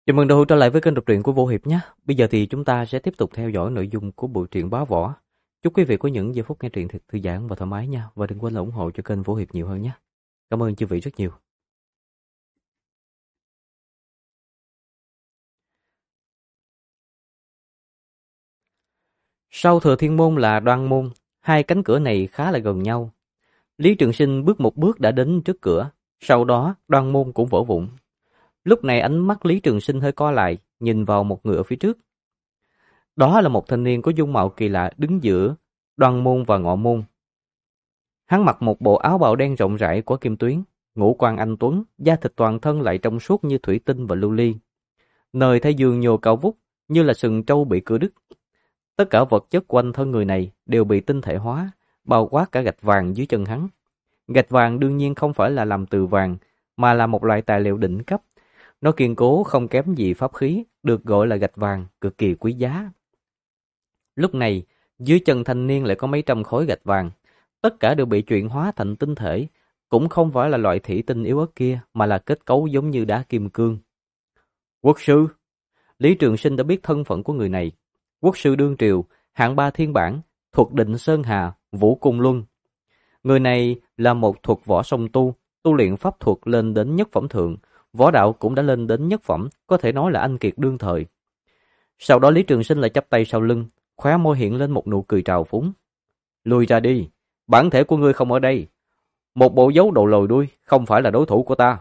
Chào mừng đồng hữu trở lại với kênh đọc truyện của Vô Hiệp nhé. Bây giờ thì chúng ta sẽ tiếp tục theo dõi nội dung của bộ truyện Bá Võ. Chúc quý vị có những giây phút nghe truyện thật thư giãn và thoải mái nha. Và đừng quên là ủng hộ cho kênh Vô Hiệp nhiều hơn nhé. Cảm ơn chư vị rất nhiều. Sau Thừa Thiên Môn là Đoan Môn, hai cánh cửa này khá là gần nhau. Lý Trường Sinh bước một bước đã đến trước cửa, sau đó Đoan Môn cũng vỡ vụn. Lúc này ánh mắt Lý Trường Sinh hơi co lại, nhìn vào một người ở phía trước. Đó là một thanh niên có dung mạo kỳ lạ đứng giữa Đoan Môn và Ngọ Môn. Hắn mặc một bộ áo bào đen rộng rãi của kim tuyến, ngũ quan anh tuấn, da thịt toàn thân lại trong suốt như thủy tinh và lưu ly. Nơi thái dương nhô cao vút như là sừng trâu bị cưa đứt. Tất cả vật chất quanh thân người này đều bị tinh thể hóa, bao quát cả gạch vàng dưới chân hắn. Gạch vàng đương nhiên không phải là làm từ vàng, mà là một loại tài liệu đỉnh cấp. Nó kiên cố không kém gì pháp khí, được gọi là gạch vàng, cực kỳ quý giá. Lúc này, dưới chân thanh niên lại có mấy trăm khối gạch vàng. Tất cả đều bị chuyển hóa thành tinh thể, cũng không phải là loại thủy tinh yếu ớt kia, mà là kết cấu giống như đá kim cương. Quốc sư! Lý Trường Sinh đã biết thân phận của người này. Quốc sư đương triều, hạng 3 thiên bản, thuộc Định Sơn Hà, Vũ Cung Luân. Người này là một thuật võ song tu, tu luyện pháp thuật lên đến nhất phẩm thượng, võ đạo cũng đã lên đến nhất phẩm, có thể nói là anh kiệt đương thời. Sau đó Lý Trường Sinh lại chắp tay sau lưng, khóe môi hiện lên một nụ cười trào phúng. Lùi ra đi, bản thể của ngươi không ở đây. Một bộ dấu đầu lồi đuôi, không phải là đối thủ của ta.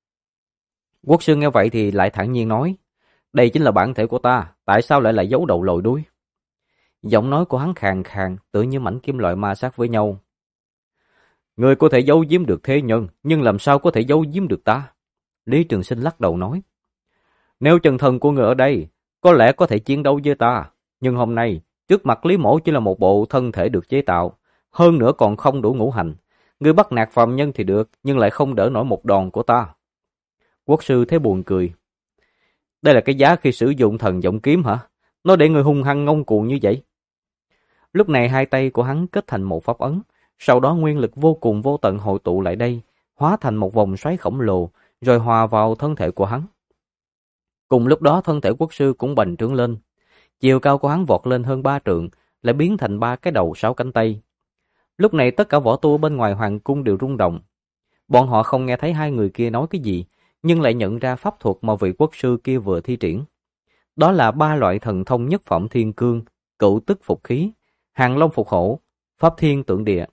Quốc sư nghe vậy thì lại thản nhiên nói, đây chính là bản thể của ta, tại sao lại là dấu đầu lồi đuôi? Giọng nói của hắn khàn khàn, tự như mảnh kim loại ma sát với nhau. Ngươi có thể giấu giếm được thế nhân, nhưng làm sao có thể giấu giếm được ta? Lý Trường Sinh lắc đầu nói, nếu chân thân của ngươi ở đây, có lẽ có thể chiến đấu với ta, nhưng hôm nay, trước mặt Lý Mỗ chỉ là một bộ thân thể được chế tạo, hơn nữa còn không đủ ngũ hành. Ngươi bắt nạt phàm nhân thì được, nhưng lại không đỡ nổi một đòn của ta. Quốc sư thấy buồn cười. Đây là cái giá khi sử dụng thần giọng kiếm hả? Nó để người hung hăng ngông cuồng như vậy. Lúc này hai tay của hắn kết thành một pháp ấn, sau đó nguyên lực vô cùng vô tận hội tụ lại đây, hóa thành một vòng xoáy khổng lồ, rồi hòa vào thân thể của hắn. Cùng lúc đó thân thể quốc sư cũng bành trướng lên. Chiều cao của hắn vọt lên hơn 3 trượng, lại biến thành 3 cái đầu 6 cánh tay. Lúc này tất cả võ tu bên ngoài hoàng cung đều rung động. Bọn họ không nghe thấy hai người kia nói cái gì, nhưng lại nhận ra pháp thuật mà vị quốc sư kia vừa thi triển. Đó là 3 loại thần thông nhất phẩm thiên cương, cửu tức phục khí, hàng long phục hổ, pháp thiên tượng địa.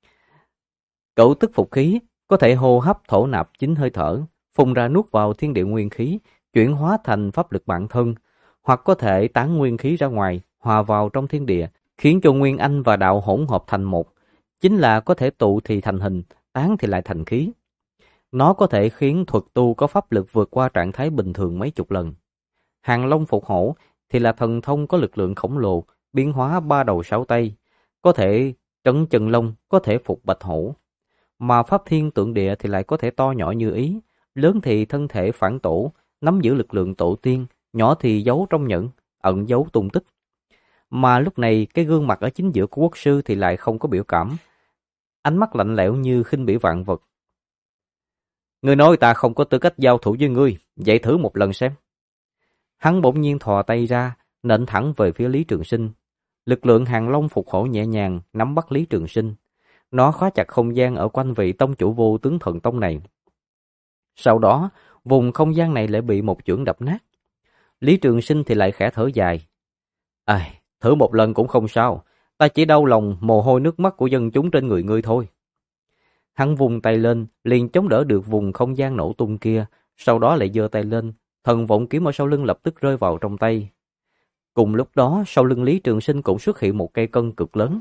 Cửu tức phục khí có thể hô hấp thổ nạp 9 hơi thở, phun ra nuốt vào thiên địa nguyên khí, chuyển hóa thành pháp lực bản thân, hoặc có thể tán nguyên khí ra ngoài, hòa vào trong thiên địa, khiến cho nguyên anh và đạo hỗn hợp thành một, chính là có thể tụ thì thành hình, tán thì lại thành khí. Nó có thể khiến thuật tu có pháp lực vượt qua trạng thái bình thường mấy chục lần. Hàng long phục hổ thì là thần thông có lực lượng khổng lồ, biến hóa 3 đầu 6 tay, có thể trấn chân long, có thể phục bạch hổ. Mà pháp thiên tượng địa thì lại có thể to nhỏ như ý, lớn thì thân thể phản tổ, nắm giữ lực lượng tổ tiên, nhỏ thì giấu trong nhẫn, ẩn giấu tung tích. Mà lúc này cái gương mặt ở chính giữa của quốc sư thì lại không có biểu cảm, ánh mắt lạnh lẽo như khinh bỉ vạn vật. Ngươi nói ta không có tư cách giao thủ với ngươi, vậy thử một lần xem. Hắn bỗng nhiên thò tay ra, nện thẳng về phía Lý Trường Sinh. Lực lượng hàng long phục hổ nhẹ nhàng nắm bắt Lý Trường Sinh. Nó khóa chặt không gian ở quanh vị tông chủ Vô Tướng Thần Tông này. Sau đó, vùng không gian này lại bị một chưởng đập nát. Lý Trường Sinh thì lại khẽ thở dài. Thử một lần cũng không sao, ta chỉ đau lòng mồ hôi nước mắt của dân chúng trên người ngươi thôi. Hắn vung tay lên, liền chống đỡ được vùng không gian nổ tung kia, sau đó lại giơ tay lên, thần vọng kiếm ở sau lưng lập tức rơi vào trong tay. Cùng lúc đó, sau lưng Lý Trường Sinh cũng xuất hiện một cây cân cực lớn.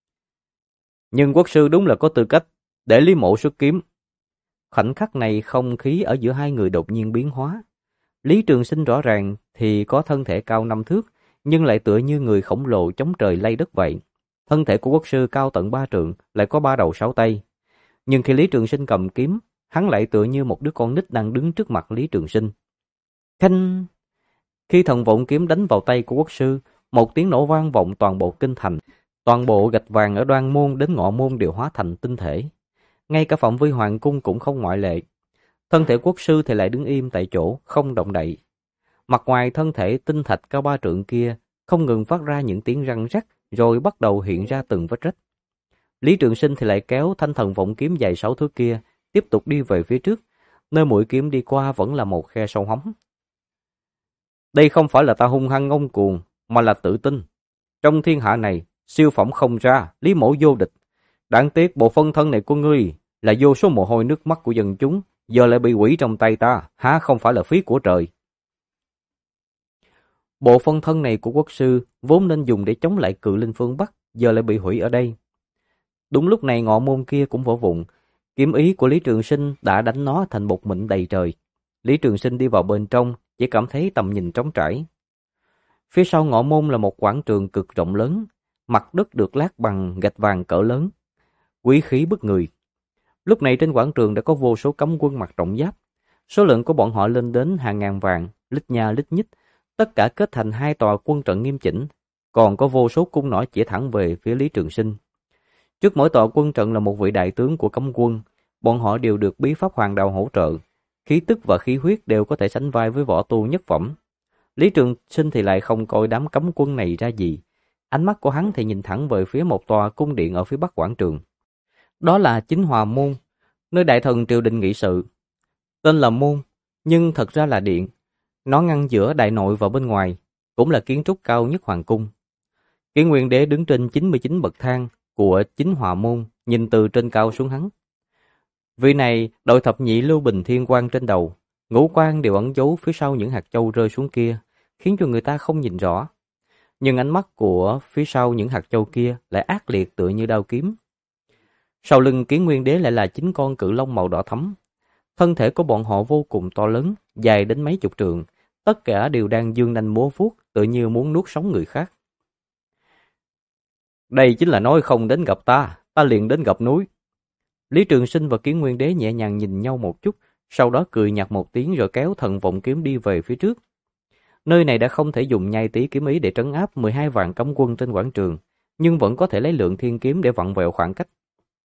Nhưng quốc sư đúng là có tư cách để Lý Mộ xuất kiếm. Khoảnh khắc này không khí ở giữa hai người đột nhiên biến hóa. Lý Trường Sinh rõ ràng thì có thân thể cao 5 thước, nhưng lại tựa như người khổng lồ chống trời lay đất vậy. Thân thể của quốc sư cao tận 3 trượng, lại có 3 đầu 6 tay. Nhưng khi Lý Trường Sinh cầm kiếm, hắn lại tựa như một đứa con nít đang đứng trước mặt Lý Trường Sinh. Khanh! Khi thần vọng kiếm đánh vào tay của quốc sư, một tiếng nổ vang vọng toàn bộ kinh thành. Toàn bộ gạch vàng ở Đoan Môn đến Ngọ Môn đều hóa thành tinh thể. Ngay cả phạm vi hoàng cung cũng không ngoại lệ. Thân thể quốc sư thì lại đứng im tại chỗ, không động đậy. Mặt ngoài thân thể tinh thạch cao 3 trượng kia không ngừng phát ra những tiếng răng rắc, rồi bắt đầu hiện ra từng vết rách. Lý Trường Sinh thì lại kéo thanh thần vọng kiếm dài 6 thước kia, tiếp tục đi về phía trước, nơi mũi kiếm đi qua vẫn là một khe sâu hóm. Đây không phải là ta hung hăng ngông cuồng, mà là tự tin. Trong thiên hạ này, siêu phẩm không ra, Lý Mỗ vô địch. Đáng tiếc bộ phân thân này của ngươi là vô số mồ hôi nước mắt của dân chúng, giờ lại bị hủy trong tay ta, há không phải là phí của trời. Bộ phân thân này của quốc sư vốn nên dùng để chống lại cự linh phương Bắc, giờ lại bị hủy ở đây. Đúng lúc này ngọ môn kia cũng vỡ vụn, kiếm ý của Lý Trường Sinh đã đánh nó thành bột mịn đầy trời. Lý Trường Sinh đi vào bên trong, chỉ cảm thấy tầm nhìn trống trải. Phía sau ngọ môn là một quảng trường cực rộng lớn, mặt đất được lát bằng gạch vàng cỡ lớn, quý khí bức người. Lúc này trên quảng trường đã có vô số cấm quân mặc trọng giáp, số lượng của bọn họ lên đến hàng ngàn vạn, lít nha lít nhít, tất cả kết thành 2 tòa quân trận nghiêm chỉnh, còn có vô số cung nỏ chỉ thẳng về phía Lý Trường Sinh. Trước mỗi tòa quân trận là một vị đại tướng của cấm quân, bọn họ đều được bí pháp hoàng đạo hỗ trợ, khí tức và khí huyết đều có thể sánh vai với võ tu nhất phẩm. Lý Trường Sinh thì lại không coi đám cấm quân này ra gì, ánh mắt của hắn thì nhìn thẳng về phía một tòa cung điện ở phía bắc quảng trường. Đó là Chính Hòa Môn, nơi đại thần triều đình nghị sự. Tên là môn, nhưng thật ra là điện. Nó ngăn giữa đại nội và bên ngoài, cũng là kiến trúc cao nhất hoàng cung. Kỷ Nguyên Đế đứng trên 99 bậc thang của Chính Hòa Môn, nhìn từ trên cao xuống hắn. Vị này đội thập nhị lưu bình thiên quang trên đầu, ngũ quan đều ẩn giấu phía sau những hạt châu rơi xuống kia, khiến cho người ta không nhìn rõ. Nhưng ánh mắt của phía sau những hạt châu kia lại ác liệt tựa như đao kiếm. Sau lưng Kỷ Nguyên Đế lại là 9 con cự long màu đỏ thẫm. Thân thể của bọn họ vô cùng to lớn, dài đến mấy chục trượng, tất cả đều đang dương nanh múa vuốt, tựa như muốn nuốt sống người khác. Đây chính là nói không đến gặp ta, ta liền đến gặp núi. Lý Trường Sinh và Kỷ Nguyên Đế nhẹ nhàng nhìn nhau một chút, sau đó cười nhạt một tiếng rồi kéo thần vọng kiếm đi về phía trước. Nơi này đã không thể dùng nhai tí kiếm ý để trấn áp 12 vạn cấm quân trên quảng trường, nhưng vẫn có thể lấy lượng thiên kiếm để vặn vẹo khoảng cách.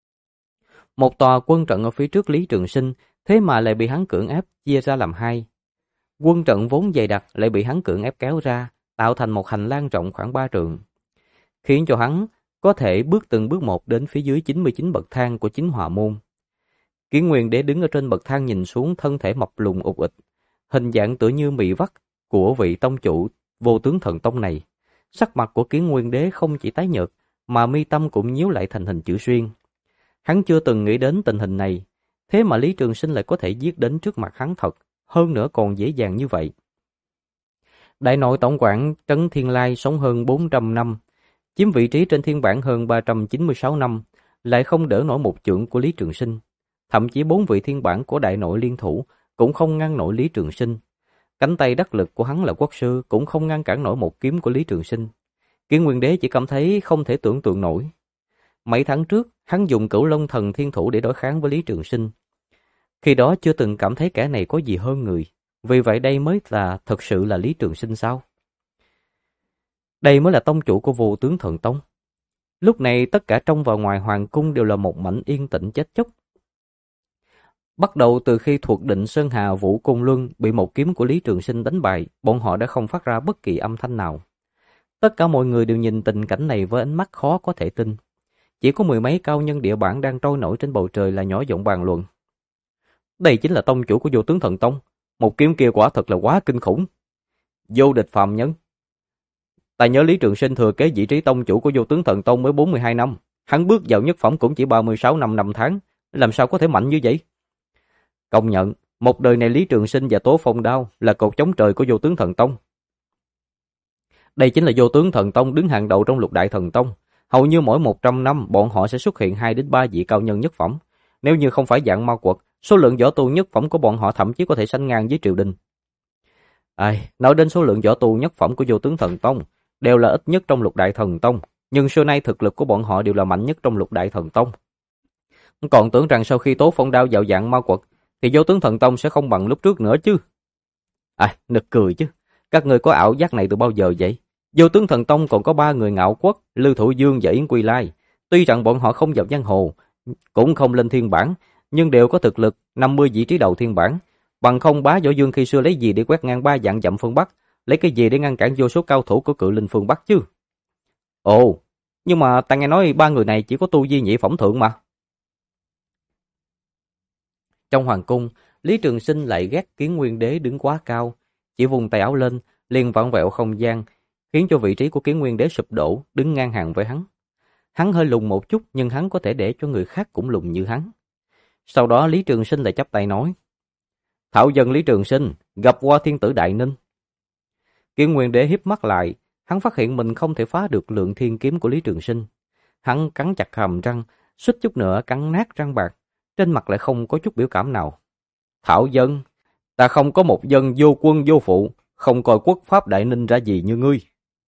Một tòa quân trận ở phía trước Lý Trường Sinh, thế mà lại bị hắn cưỡng ép chia ra làm 2. Quân trận vốn dày đặc lại bị hắn cưỡng ép kéo ra, tạo thành một hành lang rộng khoảng 3 trượng, khiến cho hắn có thể bước từng bước một đến phía dưới 99 bậc thang của Chính Hòa Môn. Kỷ Nguyên Đế đứng ở trên bậc thang nhìn xuống, thân thể mập lùn ụt ịch, hình dạng tựa như mì vắt của vị tông chủ Vô Tướng Thần Tông này. Sắc mặt của Kỷ Nguyên Đế không chỉ tái nhợt, mà mi tâm cũng nhíu lại thành hình chữ xuyên. Hắn chưa từng nghĩ đến tình hình này, thế mà Lý Trường Sinh lại có thể giết đến trước mặt hắn thật, hơn nữa còn dễ dàng như vậy. Đại nội tổng quản Trấn Thiên Lai sống hơn 400 năm, chiếm vị trí trên thiên bảng hơn 396 năm, lại không đỡ nổi một chưởng của Lý Trường Sinh. Thậm chí 4 vị thiên bảng của đại nội liên thủ cũng không ngăn nổi Lý Trường Sinh. Cánh tay đắc lực của hắn là quốc sư cũng không ngăn cản nổi một kiếm của Lý Trường Sinh. Kỷ Nguyên Đế chỉ cảm thấy không thể tưởng tượng nổi. Mấy tháng trước, hắn dùng Cửu Long Thần Thiên Thủ để đối kháng với Lý Trường Sinh. Khi đó chưa từng cảm thấy kẻ này có gì hơn người. Vì vậy đây mới là thật sự là Lý Trường Sinh sao? Đây mới là tông chủ của Vô Tướng Thần Tông. Lúc này tất cả trong và ngoài hoàng cung đều là một mảnh yên tĩnh chết chóc. Bắt đầu từ khi thuộc định Sơn Hà Vũ Côn Luân bị một kiếm của Lý Trường Sinh đánh bại, bọn họ đã không phát ra bất kỳ âm thanh nào. Tất cả mọi người đều nhìn tình cảnh này với ánh mắt khó có thể tin. Chỉ có 10 mấy cao nhân địa bản đang trôi nổi trên bầu trời là nhỏ giọng bàn luận. Đây chính là tông chủ của Vô Tướng Thần Tông. Một kiếm kia quả thật là quá kinh khủng. Vô địch phàm nhân. Ta nhớ Lý Trường Sinh thừa kế vị trí tông chủ của Vô Tướng Thần Tông mới 42 năm. Hắn bước vào nhất phẩm cũng chỉ 36 năm 5 tháng. Làm sao có thể mạnh như vậy? Công nhận, một đời này Lý Trường Sinh và Tố Phong Đao là cột chống trời của Vô Tướng Thần Tông. Đây chính là Vô Tướng Thần Tông đứng hàng đầu trong Lục Đại Thần Tông. Hầu như mỗi 100 năm bọn họ sẽ xuất hiện 2 đến 3 vị cao nhân nhất phẩm. Nếu như không phải dạng ma quật, số lượng võ tu nhất phẩm của bọn họ thậm chí có thể sánh ngang với triều đình. Nói đến số lượng võ tu nhất phẩm của Vô Tướng Thần Tông, đều là ít nhất trong Lục Đại Thần Tông, nhưng xưa nay thực lực của bọn họ đều là mạnh nhất trong Lục Đại Thần Tông. Còn tưởng rằng sau khi Tố Phong Đao vào dạng ma quật, thì Vô Tướng Thần Tông sẽ không bằng lúc trước nữa chứ. Nực cười chứ, các người có ảo giác này từ bao giờ vậy? Vô Tướng Thần Tông còn có 3 người ngạo quốc, Lưu Thủ Dương và Yến Quy Lai. Tuy rằng bọn họ không vào giang hồ, cũng không lên thiên bảng, nhưng đều có thực lực 50 vị trí đầu thiên bảng. Bằng không Bá Võ Dương khi xưa lấy gì để quét ngang 3 vạn dặm phương Bắc, lấy cái gì để ngăn cản vô số cao thủ của Cự Linh phương Bắc chứ? Ồ, nhưng mà ta nghe nói 3 người này chỉ có tu vi nhị phỏng thượng mà. Trong hoàng cung, Lý Trường Sinh lại ghét Kiến Nguyên Đế đứng quá cao, chỉ vùng tay áo lên, liền vặn vẹo không gian, khiến cho vị trí của Kiến Nguyên Đế sụp đổ, đứng ngang hàng với hắn. Hắn hơi lùn một chút, nhưng hắn có thể để cho người khác cũng lùn như hắn. Sau đó Lý Trường Sinh lại chắp tay nói: Thảo dân Lý Trường Sinh, gặp qua thiên tử Đại Ninh. Kiến Nguyên Đế híp mắt lại, hắn phát hiện mình không thể phá được lượng thiên kiếm của Lý Trường Sinh. Hắn cắn chặt hàm răng, suýt chút nữa cắn nát răng bạc, trên mặt lại không có chút biểu cảm nào. Thảo dân, ta không có một dân vô quân vô phụ, không coi quốc pháp Đại Ninh ra gì như ngươi.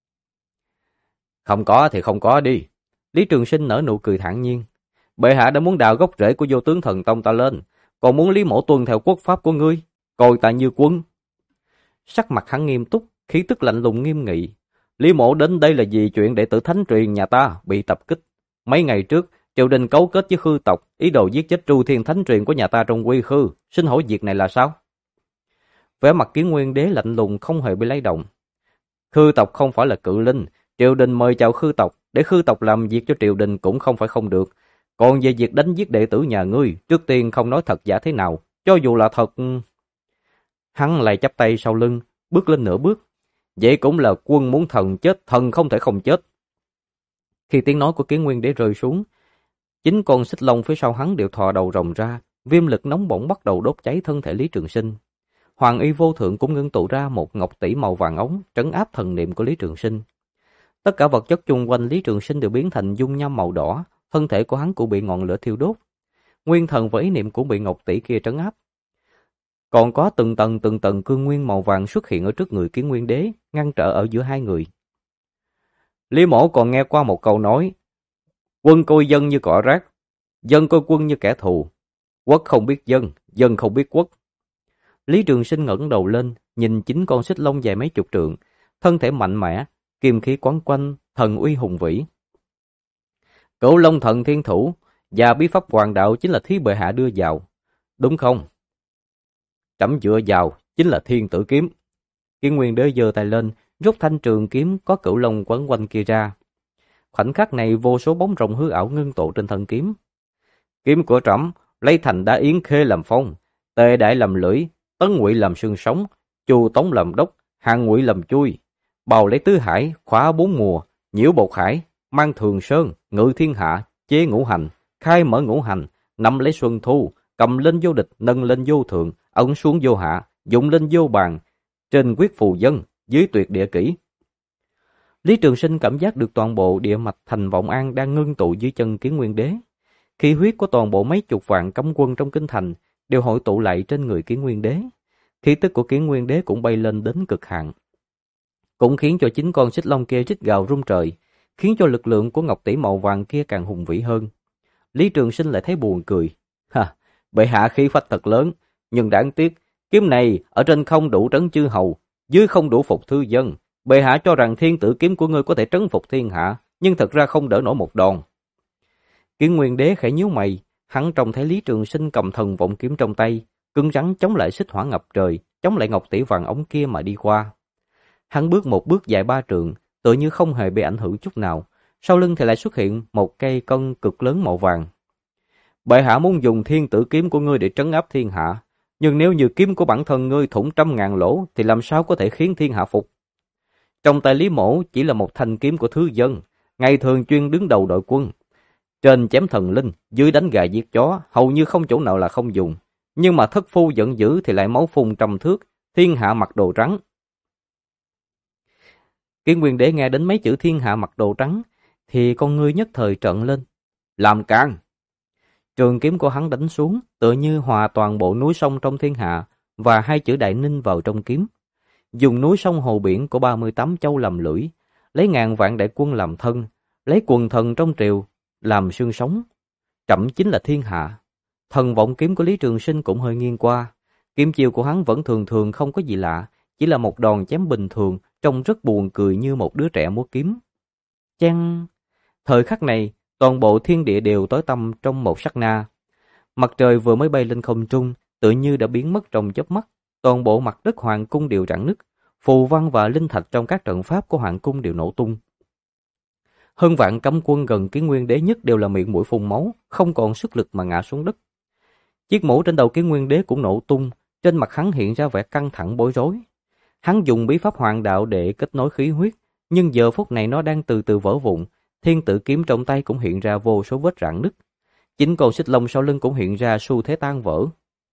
Không có thì không có đi. Lý Trường Sinh nở nụ cười thản nhiên. Bệ hạ đã muốn đào gốc rễ của Vô Tướng Thần Tông ta lên, còn muốn Lý Mỗ tuân theo quốc pháp của ngươi, coi ta như quân. Sắc mặt hắn nghiêm túc, khí tức lạnh lùng nghiêm nghị. Lý Mỗ đến đây là vì chuyện đệ tử thánh truyền nhà ta bị tập kích. Mấy ngày trước, triều đình cấu kết với Khư tộc, ý đồ giết chết Tru Thiên thánh truyền của nhà ta trong Quy Khư. Xin hỏi việc này là sao? Vẻ mặt Kiến Nguyên Đế lạnh lùng không hề bị lay động. Khư tộc không phải là Cự Linh, triều đình mời chào Khư tộc, để Khư tộc làm việc cho triều đình cũng không phải không được. Còn về việc đánh giết đệ tử nhà ngươi, trước tiên không nói thật giả thế nào, cho dù là thật. Hắn lại chắp tay sau lưng, bước lên nửa bước. Vậy cũng là quân muốn thần chết, thần không thể không chết. Khi tiếng nói của Kiến Nguyên Đế rơi xuống, chính con xích long phía sau hắn đều thò đầu rồng ra, viêm lực nóng bỏng bắt đầu đốt cháy thân thể Lý Trường Sinh. Hoàng Y Vô Thượng cũng ngưng tụ ra một ngọc tỷ màu vàng ống, trấn áp thần niệm của Lý Trường Sinh. Tất cả vật chất chung quanh Lý Trường Sinh đều biến thành dung nham màu đỏ, thân thể của hắn cũng bị ngọn lửa thiêu đốt. Nguyên thần và ý niệm cũng bị ngọc tỷ kia trấn áp. Còn có từng tầng cương nguyên màu vàng xuất hiện ở trước người Kiến Nguyên Đế, ngăn trở ở giữa hai người. Lý Mỗ còn nghe qua một câu nói: quân coi dân như cỏ rác, dân coi quân như kẻ thù. Quốc không biết dân, dân không biết quốc. Lý Trường Sinh ngẩng đầu lên, nhìn chính con xích long dài mấy chục trượng, thân thể mạnh mẽ, kim khí quấn quanh, thần uy hùng vĩ. Cửu Long Thần Thiên Thủ và bí pháp hoàng đạo chính là thứ bệ hạ đưa vào, đúng không? Trẫm dựa vào chính là Thiên Tử Kiếm. Kiến Nguyên Đế giơ tay lên, rút thanh trường kiếm có cửu long quấn quanh kia ra. Khoảnh khắc này vô số bóng rồng hư ảo ngưng tụ trên thân kiếm. Kiếm của trẫm lấy thành đá yến khê làm phong, Tề Đại làm lưỡi, Tấn Ngụy làm xương sống, Chu Tống làm đốc, Hàn Ngụy làm chui. Bào lấy tứ hải, khóa bốn mùa, nhiễu bột hải, mang thường sơn, ngự thiên hạ, chế ngũ hành, khai mở ngũ hành, nắm lấy xuân thu, cầm lên vô địch, nâng lên vô thượng, ấn xuống vô hạ, dụng lên vô bàn, trên quyết phù dân, dưới tuyệt địa kỷ. Lý Trường Sinh cảm giác được toàn bộ địa mạch thành Vọng An đang ngưng tụ dưới chân Kiến Nguyên Đế. Khí huyết của toàn bộ mấy chục vạn cấm quân trong kinh thành đều hội tụ lại trên người Kiến Nguyên Đế. Khí tức của Kiến Nguyên Đế cũng bay lên đến cực hạn, cũng khiến cho chính con xích long kia rít gào rung trời, khiến cho lực lượng của ngọc tỷ màu vàng kia càng hùng vĩ hơn. Lý Trường Sinh lại thấy buồn cười. Ha, bệ hạ khí phách thật lớn, nhưng đáng tiếc, kiếm này ở trên không đủ trấn chư hầu, dưới không đủ phục thư dân. Bệ hạ cho rằng thiên tử kiếm của ngươi có thể trấn phục thiên hạ, nhưng thật ra không đỡ nổi một đòn. Kiến Nguyên Đế khẽ nhíu mày, hắn trông thấy Lý Trường Sinh cầm thần vọng kiếm trong tay, cứng rắn chống lại xích hỏa ngập trời, chống lại ngọc tỷ vàng ống kia mà đi qua. Hắn bước một bước dài 3 trượng, tựa như không hề bị ảnh hưởng chút nào. Sau lưng thì lại xuất hiện một cây cân cực lớn màu vàng. Bệ hạ muốn dùng thiên tử kiếm của ngươi để trấn áp thiên hạ, nhưng nếu như kiếm của bản thân ngươi thủng 100.000 lỗ thì làm sao có thể khiến thiên hạ phục? Trong tay Lý Mỗ chỉ là một thanh kiếm của thứ dân, ngày thường chuyên đứng đầu đội quân. Trên chém thần linh, dưới đánh gà giết chó, hầu như không chỗ nào là không dùng. Nhưng mà thất phu giận dữ thì lại máu phun trăm thước, thiên hạ mặc đồ trắng. Kiến Nguyên Đế nghe đến mấy chữ thiên hạ mặc đồ trắng, thì con ngươi nhất thời trợn lên. Làm càn! Trường kiếm của hắn đánh xuống, tựa như hòa toàn bộ núi sông trong thiên hạ và hai chữ Đại Ninh vào trong kiếm. Dùng núi sông hồ biển của 38 châu làm lưỡi, lấy ngàn vạn đại quân làm thân, lấy quần thần trong triều làm xương sống. Trẫm chính là thiên hạ. Thần vọng kiếm của Lý Trường Sinh cũng hơi nghiêng qua. Kiếm chiêu của hắn vẫn thường thường không có gì lạ, chỉ là một đòn chém bình thường, trông rất buồn cười như một đứa trẻ múa kiếm. Chang! Thời khắc này, toàn bộ thiên địa đều tối tăm trong một sát na. Mặt trời vừa mới bay lên không trung, tự như đã biến mất trong chớp mắt. Toàn bộ mặt đất hoàng cung đều rạn nứt, phù văn và linh thạch trong các trận pháp của hoàng cung đều nổ tung. Hơn vạn cấm quân gần Kiến Nguyên Đế nhất đều là miệng mũi phun máu, không còn sức lực mà ngã xuống đất. Chiếc mũ trên đầu Kiến Nguyên Đế cũng nổ tung, trên mặt hắn hiện ra vẻ căng thẳng bối rối. Hắn dùng bí pháp hoàng đạo để kết nối khí huyết, nhưng giờ phút này nó đang từ từ vỡ vụn, thiên tự kiếm trong tay cũng hiện ra vô số vết rạn nứt. Chính con xích long sau lưng cũng hiện ra xu thế tan vỡ.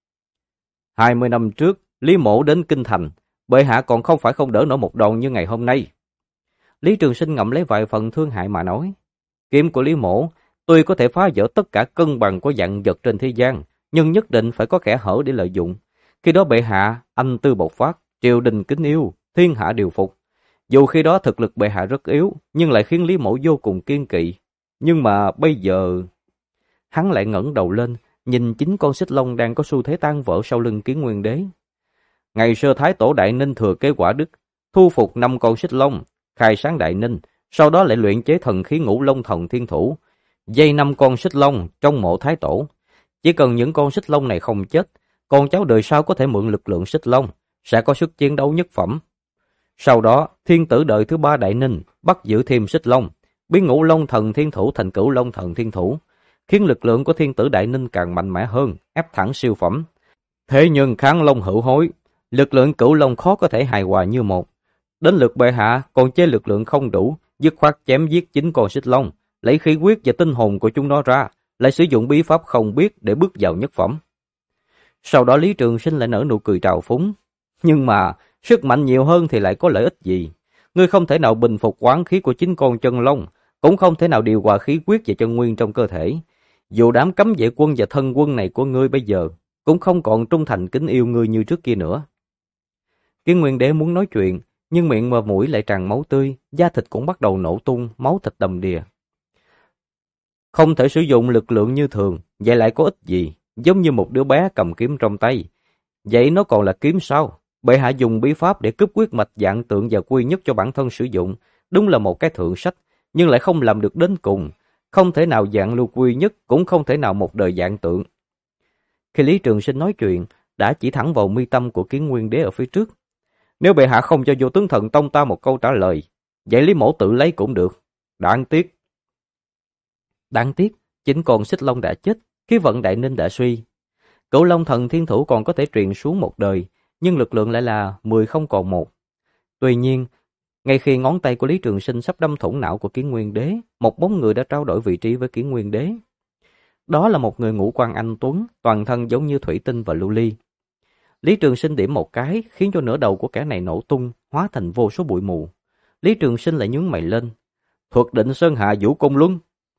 20 năm trước, Lý Mộ đến Kinh Thành, bệ hạ còn không phải không đỡ nổi một đòn như ngày hôm nay. Lý Trường Sinh ngậm lấy vài phần thương hại mà nói, kiếm của Lý Mộ tuy có thể phá vỡ tất cả cân bằng của vạn vật trên thế gian, nhưng nhất định phải có kẻ hở để lợi dụng. Khi đó bệ hạ anh tư bộc phát, triều đình kính yêu, thiên hạ điều phục. Dù khi đó thực lực bệ hạ rất yếu, nhưng lại khiến Lý Mộ vô cùng kiên kỵ. Nhưng mà bây giờ... Hắn lại ngẩng đầu lên, nhìn chính con xích long đang có xu thế tan vỡ sau lưng Kiến Nguyên Đế. Ngày xưa Thái Tổ Đại Ninh thừa kế quả đức, thu phục 5 con xích long, khai sáng Đại Ninh, sau đó lại luyện chế thần khí Ngũ Long Thần Thiên Thủ, dây 5 con xích long trong mộ Thái Tổ. Chỉ cần những con xích long này không chết, con cháu đời sau có thể mượn lực lượng xích long, sẽ có sức chiến đấu nhất phẩm. Sau đó, thiên tử đời thứ 3 Đại Ninh bắt giữ thêm xích long, biến Ngũ Long Thần Thiên Thủ thành Cửu Long Thần Thiên Thủ, khiến lực lượng của thiên tử Đại Ninh càng mạnh mẽ hơn, ép thẳng siêu phẩm. Thế nhưng kháng long hữu hối, lực lượng Cửu Long khó có thể hài hòa như một. Đến lượt bệ hạ còn chế lực lượng không đủ, dứt khoát chém giết 9 con xích long, lấy khí huyết và tinh hồn của chúng nó ra, lại sử dụng bí pháp không biết để bước vào nhất phẩm. Sau đó Lý Trường Sinh lại nở nụ cười trào phúng. Nhưng mà, sức mạnh nhiều hơn thì lại có lợi ích gì? Ngươi không thể nào bình phục oán khí của 9 con chân long, cũng không thể nào điều hòa khí huyết và chân nguyên trong cơ thể. Dù đám cấm vệ quân và thân quân này của ngươi bây giờ, cũng không còn trung thành kính yêu ngươi như trước kia nữa. Kiến Nguyên Đế muốn nói chuyện, nhưng miệng và mũi lại tràn máu tươi, da thịt cũng bắt đầu nổ tung, máu thịt đầm đìa. Không thể sử dụng lực lượng như thường, vậy lại có ích gì? Giống như một đứa bé cầm kiếm trong tay. Vậy nó còn là kiếm sao? Bệ hạ dùng bí pháp để cướp huyết mạch dạng tượng và quy nhất cho bản thân sử dụng, đúng là một cái thượng sách, nhưng lại không làm được đến cùng. Không thể nào dạng lưu quy nhất, cũng không thể nào một đời dạng tượng. Khi Lý Trường Sinh nói chuyện, đã chỉ thẳng vào mi tâm của Kiến Nguyên Đế ở phía trước. Nếu bệ hạ không cho Vô Tướng Thần Tông ta một câu trả lời, vậy Lý Mỗ tự lấy cũng được. Đáng tiếc. Đáng tiếc, chính con xích long đã chết, khí vận Đại Ninh đã suy. Cửu Long Thần Thiên Thủ còn có thể truyền xuống một đời, nhưng lực lượng lại là 10 không còn 1. Tuy nhiên, ngay khi ngón tay của Lý Trường Sinh sắp đâm thủng não của Kiến Nguyên Đế, một bóng người đã trao đổi vị trí với Kiến Nguyên Đế. Đó là một người ngũ quan anh tuấn, toàn thân giống như thủy tinh và lưu ly. Lý Trường Sinh điểm một cái, khiến cho nửa đầu của kẻ này nổ tung, hóa thành vô số bụi mù. Lý Trường Sinh lại nhướng mày lên. Thuật Định Sơn Hạ Vũ Côn Luân.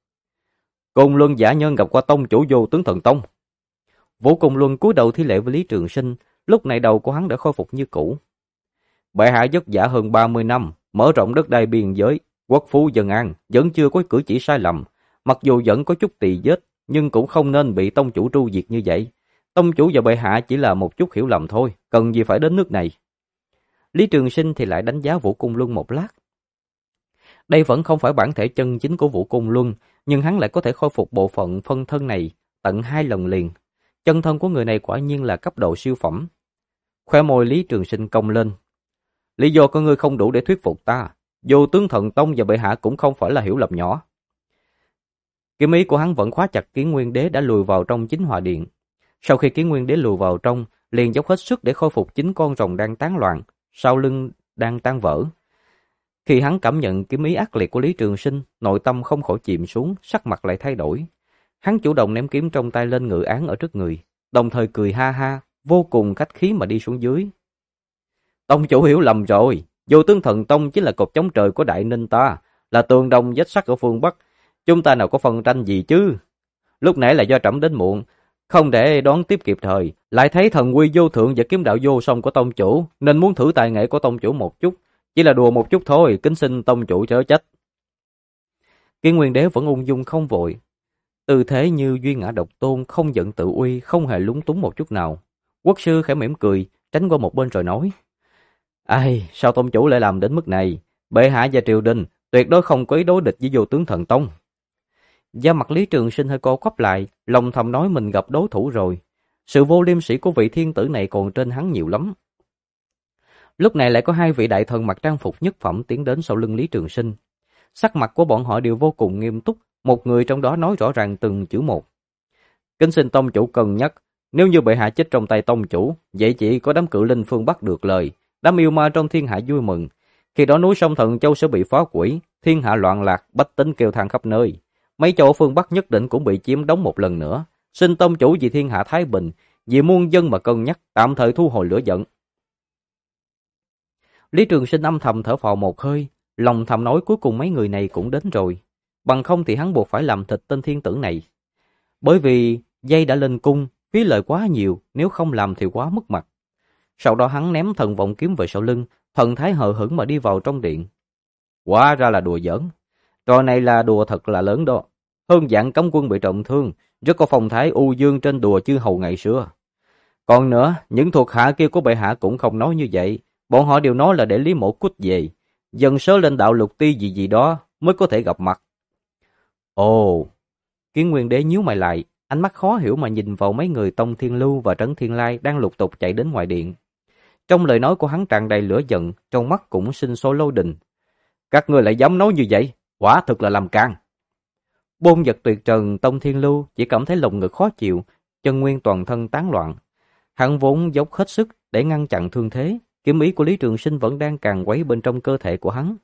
Côn Luân giả nhân gặp qua tông chủ Vô Tướng Thần Tông. Vũ Côn Luân cúi đầu thi lễ với Lý Trường Sinh, lúc này đầu của hắn đã khôi phục như cũ. Bệ hạ vất vả hơn 30 năm, mở rộng đất đai biên giới, quốc phú dân an, vẫn chưa có cử chỉ sai lầm. Mặc dù vẫn có chút tỳ vết, nhưng cũng không nên bị tông chủ tru diệt như vậy. Tông chủ và bệ hạ chỉ là một chút hiểu lầm thôi, cần gì phải đến nước này. Lý Trường Sinh thì lại đánh giá Vũ Côn Luân một lát. Đây vẫn không phải bản thể chân chính của Vũ Côn Luân, nhưng hắn lại có thể khôi phục bộ phận phân thân này tận 2 lần liền. Chân thân của người này quả nhiên là cấp độ siêu phẩm. Khóe môi Lý Trường Sinh cong lên. Lý do của ngươi không đủ để thuyết phục ta. Vô Tướng Thần Tông và bệ hạ cũng không phải là hiểu lầm nhỏ. Kiếm ý của hắn vẫn khóa chặt Kiến Nguyên Đế đã lùi vào trong chính hòa điện. Sau khi Kiến Nguyên Đế lùi vào trong, liền dốc hết sức để khôi phục 9 con rồng đang tán loạn, sau lưng đang tan vỡ. Khi hắn cảm nhận kiếm ý ác liệt của Lý Trường Sinh, nội tâm không khỏi chìm xuống, sắc mặt lại thay đổi. Hắn chủ động ném kiếm trong tay lên ngự án ở trước người, đồng thời cười ha ha, vô cùng khách khí mà đi xuống dưới. Tông chủ hiểu lầm rồi, Vô Tướng Thần Tông chính là cột chống trời của Đại Ninh ta, là tường đồng vách sắt ở phương Bắc, chúng ta nào có phân tranh gì chứ? Lúc nãy là do trẫm đến muộn, không để đón tiếp kịp thời, lại thấy thần quy vô thượng và kiếm đạo vô song của tông chủ, nên muốn thử tài nghệ của tông chủ một chút, chỉ là đùa một chút thôi, kính xin tông chủ chớ trách. Kiến Nguyên Đế vẫn ung dung không vội, tư thế như duy ngã độc tôn, không giận tự uy, không hề lúng túng một chút nào. Quốc sư khẽ mỉm cười, tránh qua một bên rồi nói: Ai, sao tông chủ lại làm đến mức này? Bệ hạ và triều đình tuyệt đối không có ý đối địch với Vô Tướng Thần Tông. Da mặt Lý Trường Sinh hơi co quắp lại, lòng thầm nói mình gặp đối thủ rồi. Sự vô liêm sỉ của vị thiên tử này còn trên hắn nhiều lắm. Lúc này lại có hai vị đại thần mặc trang phục nhất phẩm tiến đến sau lưng Lý Trường Sinh. Sắc mặt của bọn họ đều vô cùng nghiêm túc, một người trong đó nói rõ ràng từng chữ một. Kính xin tông chủ cân nhắc, nếu như bệ hạ chết trong tay tông chủ, vậy chỉ có đám cự linh phương Bắc được lời, đám yêu ma trong thiên hạ vui mừng. Khi đó núi sông Thần Châu sẽ bị phá hủy, thiên hạ loạn lạc, bách tính kêu than khắp nơi. Mấy chỗ phương Bắc nhất định cũng bị chiếm đóng một lần nữa. Xin tông chủ vì thiên hạ thái bình, vì muôn dân mà cân nhắc, tạm thời thu hồi lửa giận. Lý Trường Sinh âm thầm thở phào một hơi, lòng thầm nói cuối cùng mấy người này cũng đến rồi. Bằng không thì hắn buộc phải làm thịt tên thiên tử này. Bởi vì dây đã lên cung, phí lợi quá nhiều, nếu không làm thì quá mất mặt. Sau đó hắn ném thần vọng kiếm về sau lưng, thần thái hờ hững mà đi vào trong điện. Hóa ra là đùa giỡn. Trò này là đùa thật là lớn đó. Hơn dạng cấm quân bị trọng thương, rất có phong thái u dương trên đùa chư hầu ngày xưa. Còn nữa, những thuộc hạ kia của bệ hạ cũng không nói như vậy. Bọn họ đều nói là để Lý Mộ cút về. Dần sớ lên đạo lục ti gì gì đó mới có thể gặp mặt. Ồ, Kiến Nguyên Đế nhíu mày lại, ánh mắt khó hiểu mà nhìn vào mấy người Tông Thiên Lưu và Trấn Thiên Lai đang lục tục chạy đến ngoài điện. Trong lời nói của hắn tràn đầy lửa giận, trong mắt cũng sinh sôi lôi đình. Các ngươi lại dám nói như vậy, quả thực là làm can. Bôn Vật Tuyệt Trần Tông Thiên Lưu chỉ cảm thấy lồng ngực khó chịu, chân nguyên toàn thân tán loạn. Hắn vốn dốc hết sức để ngăn chặn thương thế, kiếm ý của Lý Trường Sinh vẫn đang càn quấy bên trong cơ thể của hắn.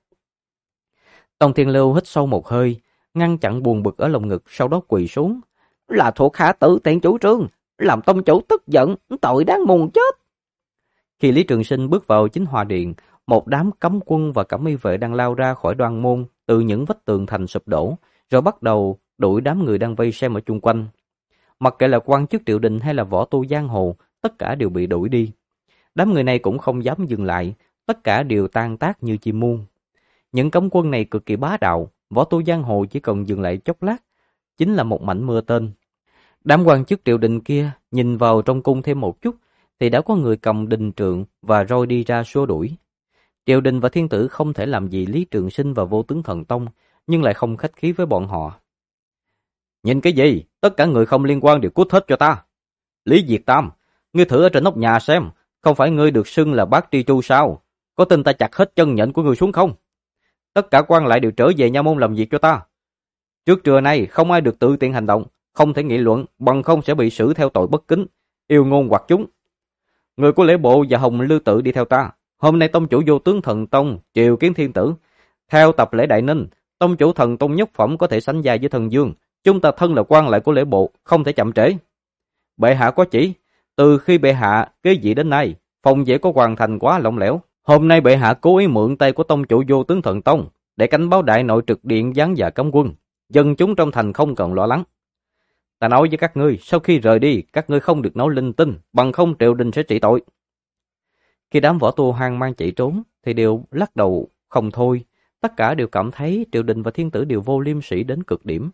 Tông Thiên Lưu hít sâu một hơi, ngăn chặn buồn bực ở lồng ngực, sau đó quỳ xuống. Là thuộc hạ tự tiện chủ trương, làm tông chủ tức giận, tội đáng muôn chết. Khi Lý Trường Sinh bước vào chính hòa điện, một đám cấm quân và cẩm y vệ đang lao ra khỏi Đoan Môn từ những vách tường thành sụp đổ, rồi bắt đầu đuổi đám người đang vây xem ở chung quanh. Mặc kệ là quan chức triều đình hay là võ tu giang hồ, tất cả đều bị đuổi đi. Đám người này cũng không dám dừng lại, tất cả đều tan tác như chim muôn. Những cấm quân này cực kỳ bá đạo, võ tu giang hồ chỉ cần dừng lại chốc lát, chính là một mảnh mưa tên. Đám quan chức triều đình kia nhìn vào trong cung thêm một chút, thì đã có người cầm đình trượng và roi đi ra xua đuổi. Triều đình và thiên tử không thể làm gì Lý Trường Sinh và Vô Tướng Thần Tông, nhưng lại không khách khí với bọn họ. Nhìn cái gì? Tất cả người không liên quan đều cút hết cho ta. Lý Diệt Tam, ngươi thử ở trên nóc nhà xem, không phải ngươi được xưng là bác tri chu sao? Có tin ta chặt hết chân nhện của ngươi xuống không? Tất cả quan lại đều trở về nha môn làm việc cho ta. Trước trưa nay không ai được tự tiện hành động, không thể nghị luận, bằng không sẽ bị xử theo tội bất kính, yêu ngôn hoặc chúng. Người của Lễ Bộ và Hồng Lư Tự đi theo ta. Hôm nay tông chủ Vô Tướng Thần Tông triều kiến thiên tử. Theo tập lễ Đại Ninh, tông chủ Thần Tông nhất phẩm có thể sánh vai với thần dương. Chúng ta thân là quan lại của Lễ Bộ, không thể chậm trễ. Bệ hạ có chỉ, từ khi bệ hạ kế vị đến nay, phòng vệ có hoàn thành quá lỏng lẻo. Hôm nay bệ hạ cố ý mượn tay của tông chủ Vô Tướng Thần Tông để cảnh báo đại nội trực điện giáng và cấm quân. Dân chúng trong thành không cần lo lắng. Ta nói với các ngươi, sau khi rời đi, các ngươi không được nói linh tinh, bằng không triều đình sẽ trị tội. Khi đám võ tu hoang mang chạy trốn, thì đều lắc đầu không thôi. Tất cả đều cảm thấy triều đình và thiên tử đều vô liêm sỉ đến cực điểm.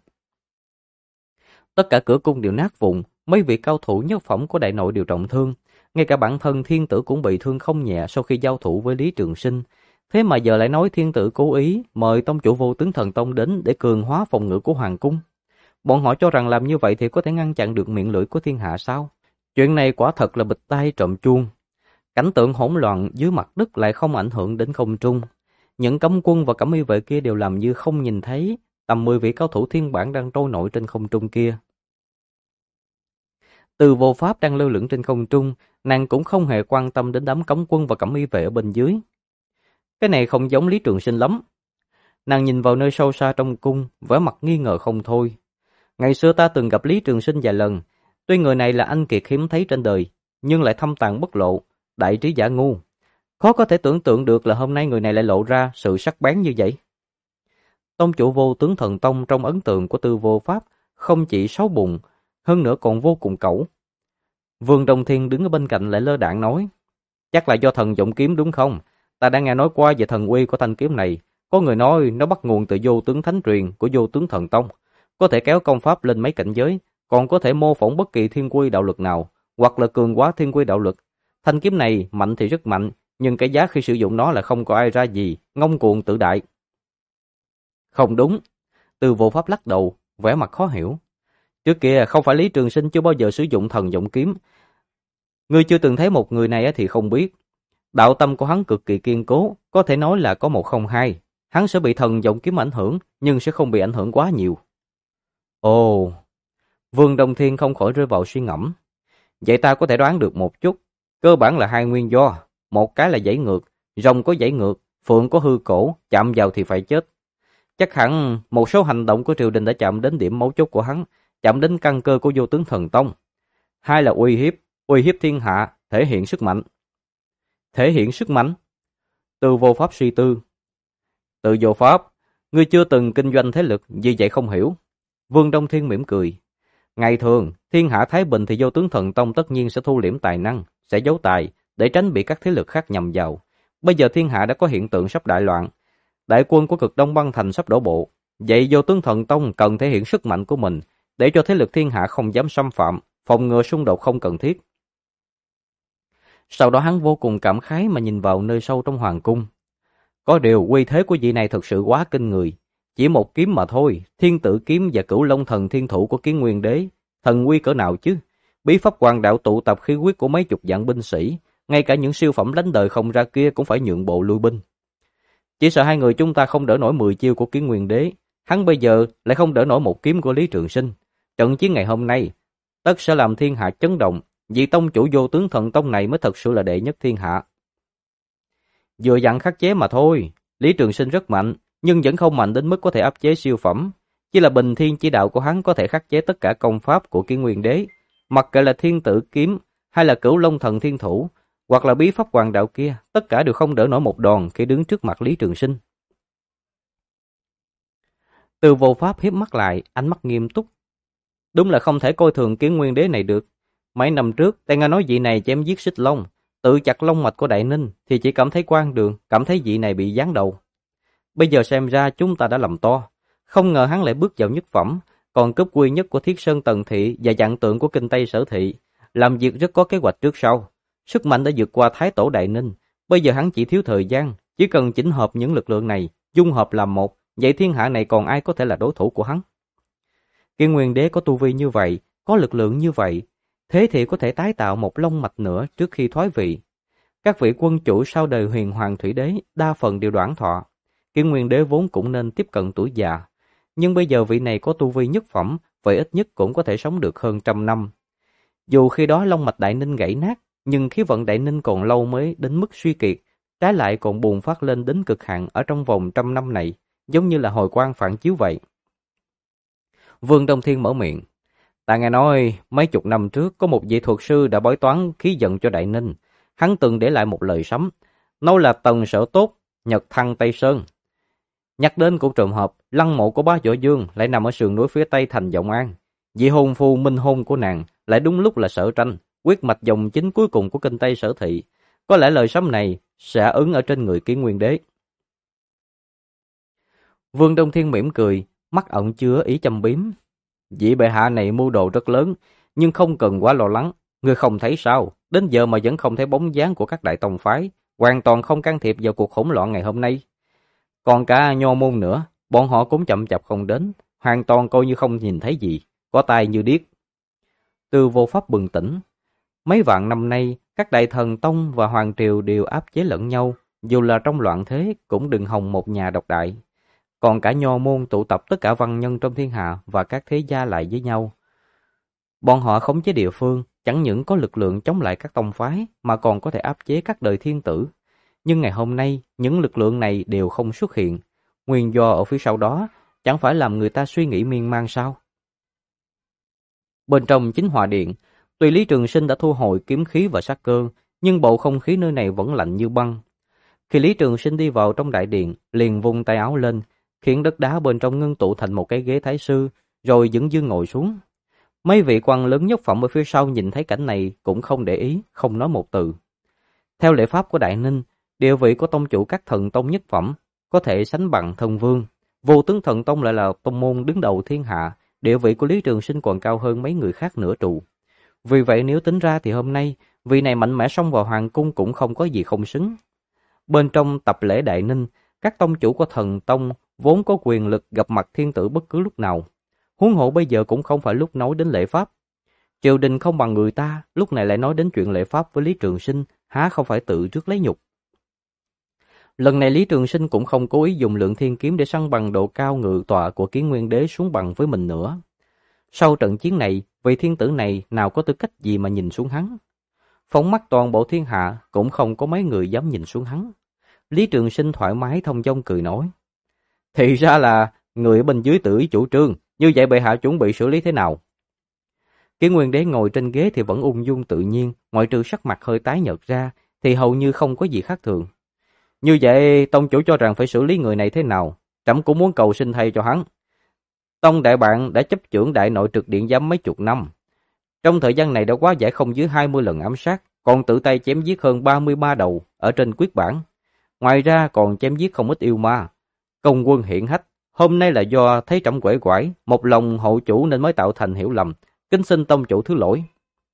Tất cả cửa cung đều nát vụn, mấy vị cao thủ nhất phẩm của đại nội đều trọng thương. Ngay cả bản thân thiên tử cũng bị thương không nhẹ sau khi giao thủ với Lý Trường Sinh. Thế mà giờ lại nói thiên tử cố ý mời tông chủ Vô Tướng Thần Tông đến để cường hóa phòng ngự của hoàng cung. Bọn họ cho rằng làm như vậy thì có thể ngăn chặn được miệng lưỡi của thiên hạ sao? Chuyện này quả thật là bịch tai trộm chuông. Cảnh tượng hỗn loạn dưới mặt đất lại không ảnh hưởng đến không trung. Những cấm quân và cẩm y vệ kia đều làm như không nhìn thấy tầm 10 vị cao thủ thiên bản đang trôi nổi trên không trung kia. Từ Vô Pháp đang lơ lửng trên không trung, nàng cũng không hề quan tâm đến đám cấm quân và cẩm y vệ ở bên dưới. Cái này không giống Lý Trường Sinh lắm. Nàng nhìn vào nơi sâu xa trong cung, vẻ mặt nghi ngờ không thôi. Ngày xưa ta từng gặp Lý Trường Sinh vài lần, tuy người này là anh kiệt hiếm thấy trên đời, nhưng lại thâm tàng bất lộ, đại trí giả ngu. Khó có thể tưởng tượng được là hôm nay người này lại lộ ra sự sắc bén như vậy. Tông chủ Vô Tướng Thần Tông trong ấn tượng của Tư Vô Pháp không chỉ xấu bụng, hơn nữa còn vô cùng cẩu. Vương Đông Thiên đứng ở bên cạnh lại lơ đãng nói, chắc là do thần dụng kiếm đúng không? Ta đã nghe nói qua về thần uy của thanh kiếm này, có người nói nó bắt nguồn từ Vô Tướng Thánh Truyền của Vô Tướng Thần Tông, có thể kéo công pháp lên mấy cảnh giới, còn có thể mô phỏng bất kỳ thiên quy đạo lực nào, hoặc là cường hóa thiên quy đạo lực. Thanh kiếm này mạnh thì rất mạnh, nhưng cái giá khi sử dụng nó là không có ai ra gì, ngông cuồng tự đại. Không đúng. Từ Vô Pháp lắc đầu, vẻ mặt khó hiểu. Trước kia không phải Lý Trường Sinh chưa bao giờ sử dụng thần giọng kiếm. Ngươi chưa từng thấy một người này thì không biết. Đạo tâm của hắn cực kỳ kiên cố, có thể nói là có một không hai. Hắn sẽ bị thần giọng kiếm ảnh hưởng, nhưng sẽ không bị ảnh hưởng quá nhiều. Ồ, Vương Đông Thiên không khỏi rơi vào suy ngẫm. Vậy ta có thể đoán được một chút. Cơ bản là hai nguyên do. Một cái là giãy ngược, rồng có giãy ngược, phượng có hư cổ, chạm vào thì phải chết. Chắc hẳn một số hành động của triều đình đã chạm đến điểm mấu chốt của hắn, chạm đến căn cơ của Vô Tướng Thần Tông. Hai là uy hiếp thiên hạ, thể hiện sức mạnh. Thể hiện sức mạnh? Từ Vô Pháp suy tư. Từ Vô Pháp, ngươi chưa từng kinh doanh thế lực, vì vậy không hiểu. Vương Đông Thiên mỉm cười. Ngày thường, thiên hạ thái bình thì Vô Tướng Thần Tông tất nhiên sẽ thu liễm tài năng, sẽ giấu tài, để tránh bị các thế lực khác nhằm vào. Bây giờ thiên hạ đã có hiện tượng sắp đại loạn. Đại quân của Cực Đông Băng Thành sắp đổ bộ. Vậy Vô Tướng Thần Tông cần thể hiện sức mạnh của mình, để cho thế lực thiên hạ không dám xâm phạm, phòng ngừa xung đột không cần thiết. Sau đó hắn vô cùng cảm khái mà nhìn vào nơi sâu trong hoàng cung. Có điều uy thế của vị này thật sự quá kinh người. Chỉ một kiếm mà thôi, Thiên Tử Kiếm và Cửu Long Thần Thiên Thủ của Kiến Nguyên Đế, thần uy cỡ nào chứ? Bí pháp Hoàng Đạo tụ tập khí huyết của mấy chục vạn binh sĩ, ngay cả những siêu phẩm đánh đời không ra kia cũng phải nhượng bộ lui binh. Chỉ sợ hai người chúng ta không đỡ nổi 10 chiêu của Kiến Nguyên Đế, hắn bây giờ lại không đỡ nổi một kiếm của Lý Trường Sinh. Trận chiến ngày hôm nay, tất sẽ làm thiên hạ chấn động, vì tông chủ Vô Tướng Thần Tông này mới thật sự là đệ nhất thiên hạ. Vừa dặn khắc chế mà thôi, Lý Trường Sinh rất mạnh, nhưng vẫn không mạnh đến mức có thể áp chế siêu phẩm. Chỉ là bình thiên chỉ đạo của hắn có thể khắc chế tất cả công pháp của Kiến Nguyên Đế, mặc kệ là Thiên Tử Kiếm hay là Cửu Long Thần Thiên Thủ, hoặc là bí pháp Hoàng Đạo kia, tất cả đều không đỡ nổi một đòn khi đứng trước mặt Lý Trường Sinh. Từ Vô Pháp hiếp mắt lại, ánh mắt nghiêm túc. Đúng là không thể coi thường Kiến Nguyên Đế này được. Mấy năm trước, ta nghe nói vị này chém giết Xích Long, tự chặt long mạch của Đại Ninh, thì chỉ cảm thấy quan đường, cảm thấy vị này bị giáng đầu. Bây giờ xem ra chúng ta đã làm to. Không ngờ hắn lại bước vào nhất phẩm, còn cướp quy nhất của Thiết Sơn Tần Thị và dạng tượng của Kinh Tây Sở Thị. Làm việc rất có kế hoạch trước sau. Sức mạnh đã vượt qua Thái Tổ Đại Ninh. Bây giờ hắn chỉ thiếu thời gian, chỉ cần chỉnh hợp những lực lượng này, dung hợp làm một, vậy thiên hạ này còn ai có thể là đối thủ của hắn? Kiến Nguyên Đế có tu vi như vậy, có lực lượng như vậy, thế thì có thể tái tạo một long mạch nữa trước khi thoái vị. Các vị quân chủ sau đời Huyền Hoàng Thủy Đế đa phần đều đoản thọ. Kiến Nguyên Đế vốn cũng nên tiếp cận tuổi già, nhưng bây giờ vị này có tu vi nhất phẩm, vậy ít nhất cũng có thể sống được hơn 100 năm. Dù khi đó long mạch Đại Ninh gãy nát, nhưng khí vận Đại Ninh còn lâu mới đến mức suy kiệt, trái lại còn bùng phát lên đến cực hạn ở trong vòng 100 năm này, giống như là hồi quang phản chiếu vậy. Vương Đông Thiên mở miệng. Ta nghe nói mấy chục năm trước có một vị thuật sư đã bói toán khí vận cho Đại Ninh. Hắn từng để lại một lời sấm, nói là tần sở tốt, nhật thăng Tây Sơn. Nhắc đến cũng trùng hợp, lăng mộ của bá Võ Dương lại nằm ở sườn núi phía tây thành Vọng An. Vị hôn phu minh hôn của nàng lại đúng lúc là Sở Tranh, quyết mạch dòng chính cuối cùng của Kinh Tây Sở Thị. Có lẽ lời sấm này sẽ ứng ở trên người Kiến Nguyên Đế. Vương Đông Thiên mỉm cười, mắt ẩn chứa ý châm biếm. Vị bệ hạ này mưu đồ rất lớn, nhưng không cần quá lo lắng. Ngươi không thấy sao? Đến giờ mà vẫn không thấy bóng dáng của các đại tông phái, hoàn toàn không can thiệp vào cuộc hỗn loạn ngày hôm nay. Còn cả Nho môn nữa, bọn họ cũng chậm chạp không đến, hoàn toàn coi như không nhìn thấy gì, có tai như điếc. Từ Vô Pháp bừng tỉnh. Mấy vạn năm nay, các đại thần tông và hoàng triều đều áp chế lẫn nhau, dù là trong loạn thế cũng đừng hòng một nhà độc đại. Còn cả Nho môn tụ tập tất cả văn nhân trong thiên hạ và các thế gia lại với nhau. Bọn họ khống chế địa phương, chẳng những có lực lượng chống lại các tông phái, mà còn có thể áp chế các đời thiên tử. Nhưng ngày hôm nay, những lực lượng này đều không xuất hiện. Nguyên do ở phía sau đó, chẳng phải làm người ta suy nghĩ miên man sao? Bên trong Chính Hòa Điện, tuy Lý Trường Sinh đã thu hồi kiếm khí và sát cơ, nhưng bầu không khí nơi này vẫn lạnh như băng. Khi Lý Trường Sinh đi vào trong đại điện, liền vung tay áo lên, khiến đất đá bên trong ngưng tụ thành một cái ghế thái sư, rồi dửng dưng ngồi xuống. Mấy vị quan lớn nhất phẩm ở phía sau nhìn thấy cảnh này cũng không để ý, không nói một từ. Theo lễ pháp của Đại Ninh, địa vị của tông chủ các thần tông nhất phẩm có thể sánh bằng thần vương. Vô Tướng Thần Tông lại là tông môn đứng đầu thiên hạ, địa vị của Lý Trường Sinh còn cao hơn mấy người khác nửa trụ. Vì vậy nếu tính ra thì hôm nay, vị này mạnh mẽ xông vào hoàng cung cũng không có gì không xứng. Bên trong tập lễ Đại Ninh, các tông chủ của thần tông vốn có quyền lực gặp mặt thiên tử bất cứ lúc nào. Huống hộ bây giờ cũng không phải lúc nói đến lễ pháp. Triều đình không bằng người ta, lúc này lại nói đến chuyện lễ pháp với Lý Trường Sinh, há không phải tự trước lấy nhục. Lần này Lý Trường Sinh cũng không cố ý dùng Lượng Thiên Kiếm để săn bằng độ cao ngự tọa của Kiến Nguyên Đế xuống bằng với mình nữa. Sau trận chiến này, vị thiên tử này nào có tư cách gì mà nhìn xuống hắn. Phóng mắt toàn bộ thiên hạ cũng không có mấy người dám nhìn xuống hắn. Lý Trường Sinh thoải mái thông dong cười nói. Thì ra là người ở bên dưới tự ý chủ trương, như vậy bệ hạ chuẩn bị xử lý thế nào? Kiến Nguyên Đế ngồi trên ghế thì vẫn ung dung tự nhiên, ngoại trừ sắc mặt hơi tái nhợt ra, thì hầu như không có gì khác thường. Như vậy, tông chủ cho rằng phải xử lý người này thế nào? Trẫm cũng muốn cầu xin thay cho hắn. Tông đại bạn đã chấp chưởng đại nội trực điện giám mấy chục năm. Trong thời gian này đã quá giải không dưới 20 lần ám sát, còn tự tay chém giết hơn 33 đầu ở trên quyết bản. Ngoài ra còn chém giết không ít yêu ma. Công quân hiển hách, hôm nay là do thấy trẫm quể quải, một lòng hậu chủ nên mới tạo thành hiểu lầm. Kính xin tông chủ thứ lỗi.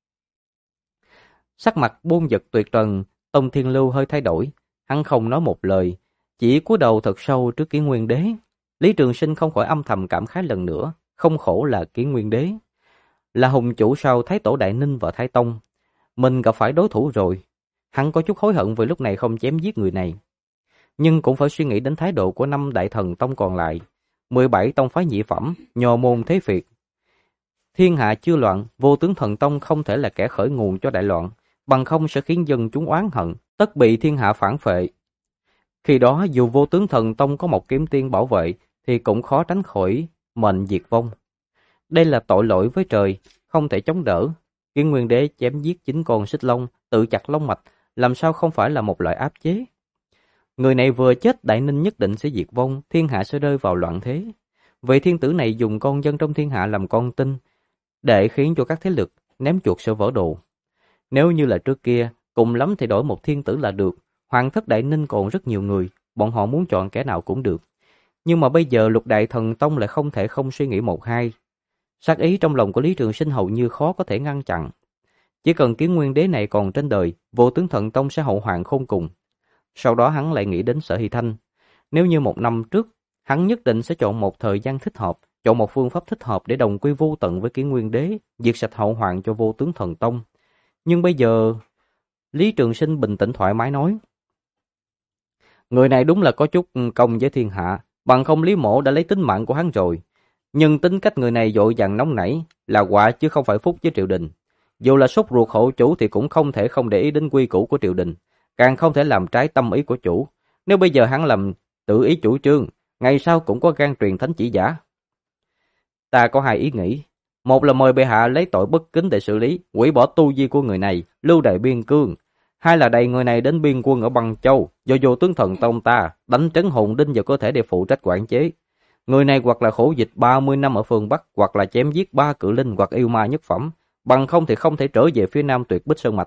Sắc mặt Bôn Dật tuyệt trần, Tông Thiên Lưu hơi thay đổi. Hắn không nói một lời, chỉ cúi đầu thật sâu trước Kiến Nguyên Đế. Lý Trường Sinh không khỏi âm thầm cảm khái lần nữa, không khổ là Kiến Nguyên Đế. Là hùng chủ sau Thái Tổ Đại Ninh và Thái Tông. Mình gặp phải đối thủ rồi. Hắn có chút hối hận vì lúc này không chém giết người này. Nhưng cũng phải suy nghĩ đến thái độ của 5 đại thần tông còn lại. 17 tông phái nhị phẩm, nho môn thế phiệt. Thiên hạ chưa loạn, Vô Tướng Thần Tông không thể là kẻ khởi nguồn cho đại loạn, bằng không sẽ khiến dân chúng oán hận, tất bị thiên hạ phản phệ. Khi đó dù Vô Tướng Thần Tông có một kiếm tiên bảo vệ, thì cũng khó tránh khỏi mệnh diệt vong. Đây là tội lỗi với trời, không thể chống đỡ. Kiến Nguyên Đế chém giết 9 con xích long, tự chặt long mạch, làm sao không phải là một loại áp chế? Người này vừa chết, Đại Ninh nhất định sẽ diệt vong, thiên hạ sẽ rơi vào loạn thế. Vậy thiên tử này dùng con dân trong thiên hạ làm con tin, để khiến cho các thế lực ném chuột sẽ vỡ đồ. Nếu như là trước kia, cùng lắm thì đổi một thiên tử là được. Hoàng thất Đại Ninh còn rất nhiều người, bọn họ muốn chọn kẻ nào cũng được. Nhưng mà bây giờ Lục Đại Thần Tông lại không thể không suy nghĩ một hai. Sát ý trong lòng của Lý Trường Sinh hầu như khó có thể ngăn chặn. Chỉ cần Kiến Nguyên Đế này còn trên đời, Vô Tướng Thần Tông sẽ hậu hoạn khôn cùng. Sau đó hắn lại nghĩ đến Sở Hy Thanh. Nếu như 1 năm trước, hắn nhất định sẽ chọn một thời gian thích hợp, chọn một phương pháp thích hợp để đồng quy vô tận với Kiến Nguyên Đế, diệt sạch hậu hoạn cho Vô Tướng Thần Tông. Nhưng bây giờ, Lý Trường Sinh bình tĩnh thoải mái nói. Người này đúng là có chút công với thiên hạ, bằng không Lý Mộ đã lấy tính mạng của hắn rồi. Nhưng tính cách người này vội vàng nóng nảy, là quả chứ không phải phúc với triều đình. Dù là sốt ruột hậu chủ thì cũng không thể không để ý đến quy củ của triều đình, càng không thể làm trái tâm ý của chủ. Nếu bây giờ hắn làm tự ý chủ trương, ngày sau cũng có gan truyền thánh chỉ giả. Ta có 2 ý nghĩ. Một là mời bệ hạ lấy tội bất kính để xử lý, hủy bỏ tu vi của người này, lưu đày biên cương. 2 là đẩy người này đến biên quân ở Băng Châu, do Vô Tướng Thần Tông ta đánh trấn hồn đinh vào cơ thể để phụ trách quản chế. Người này hoặc là khổ dịch 30 năm ở phương Bắc, hoặc là chém giết 3 cự linh hoặc yêu ma nhất phẩm, bằng không thì không thể trở về phía Nam Tuyệt Bích Sơn Mạch.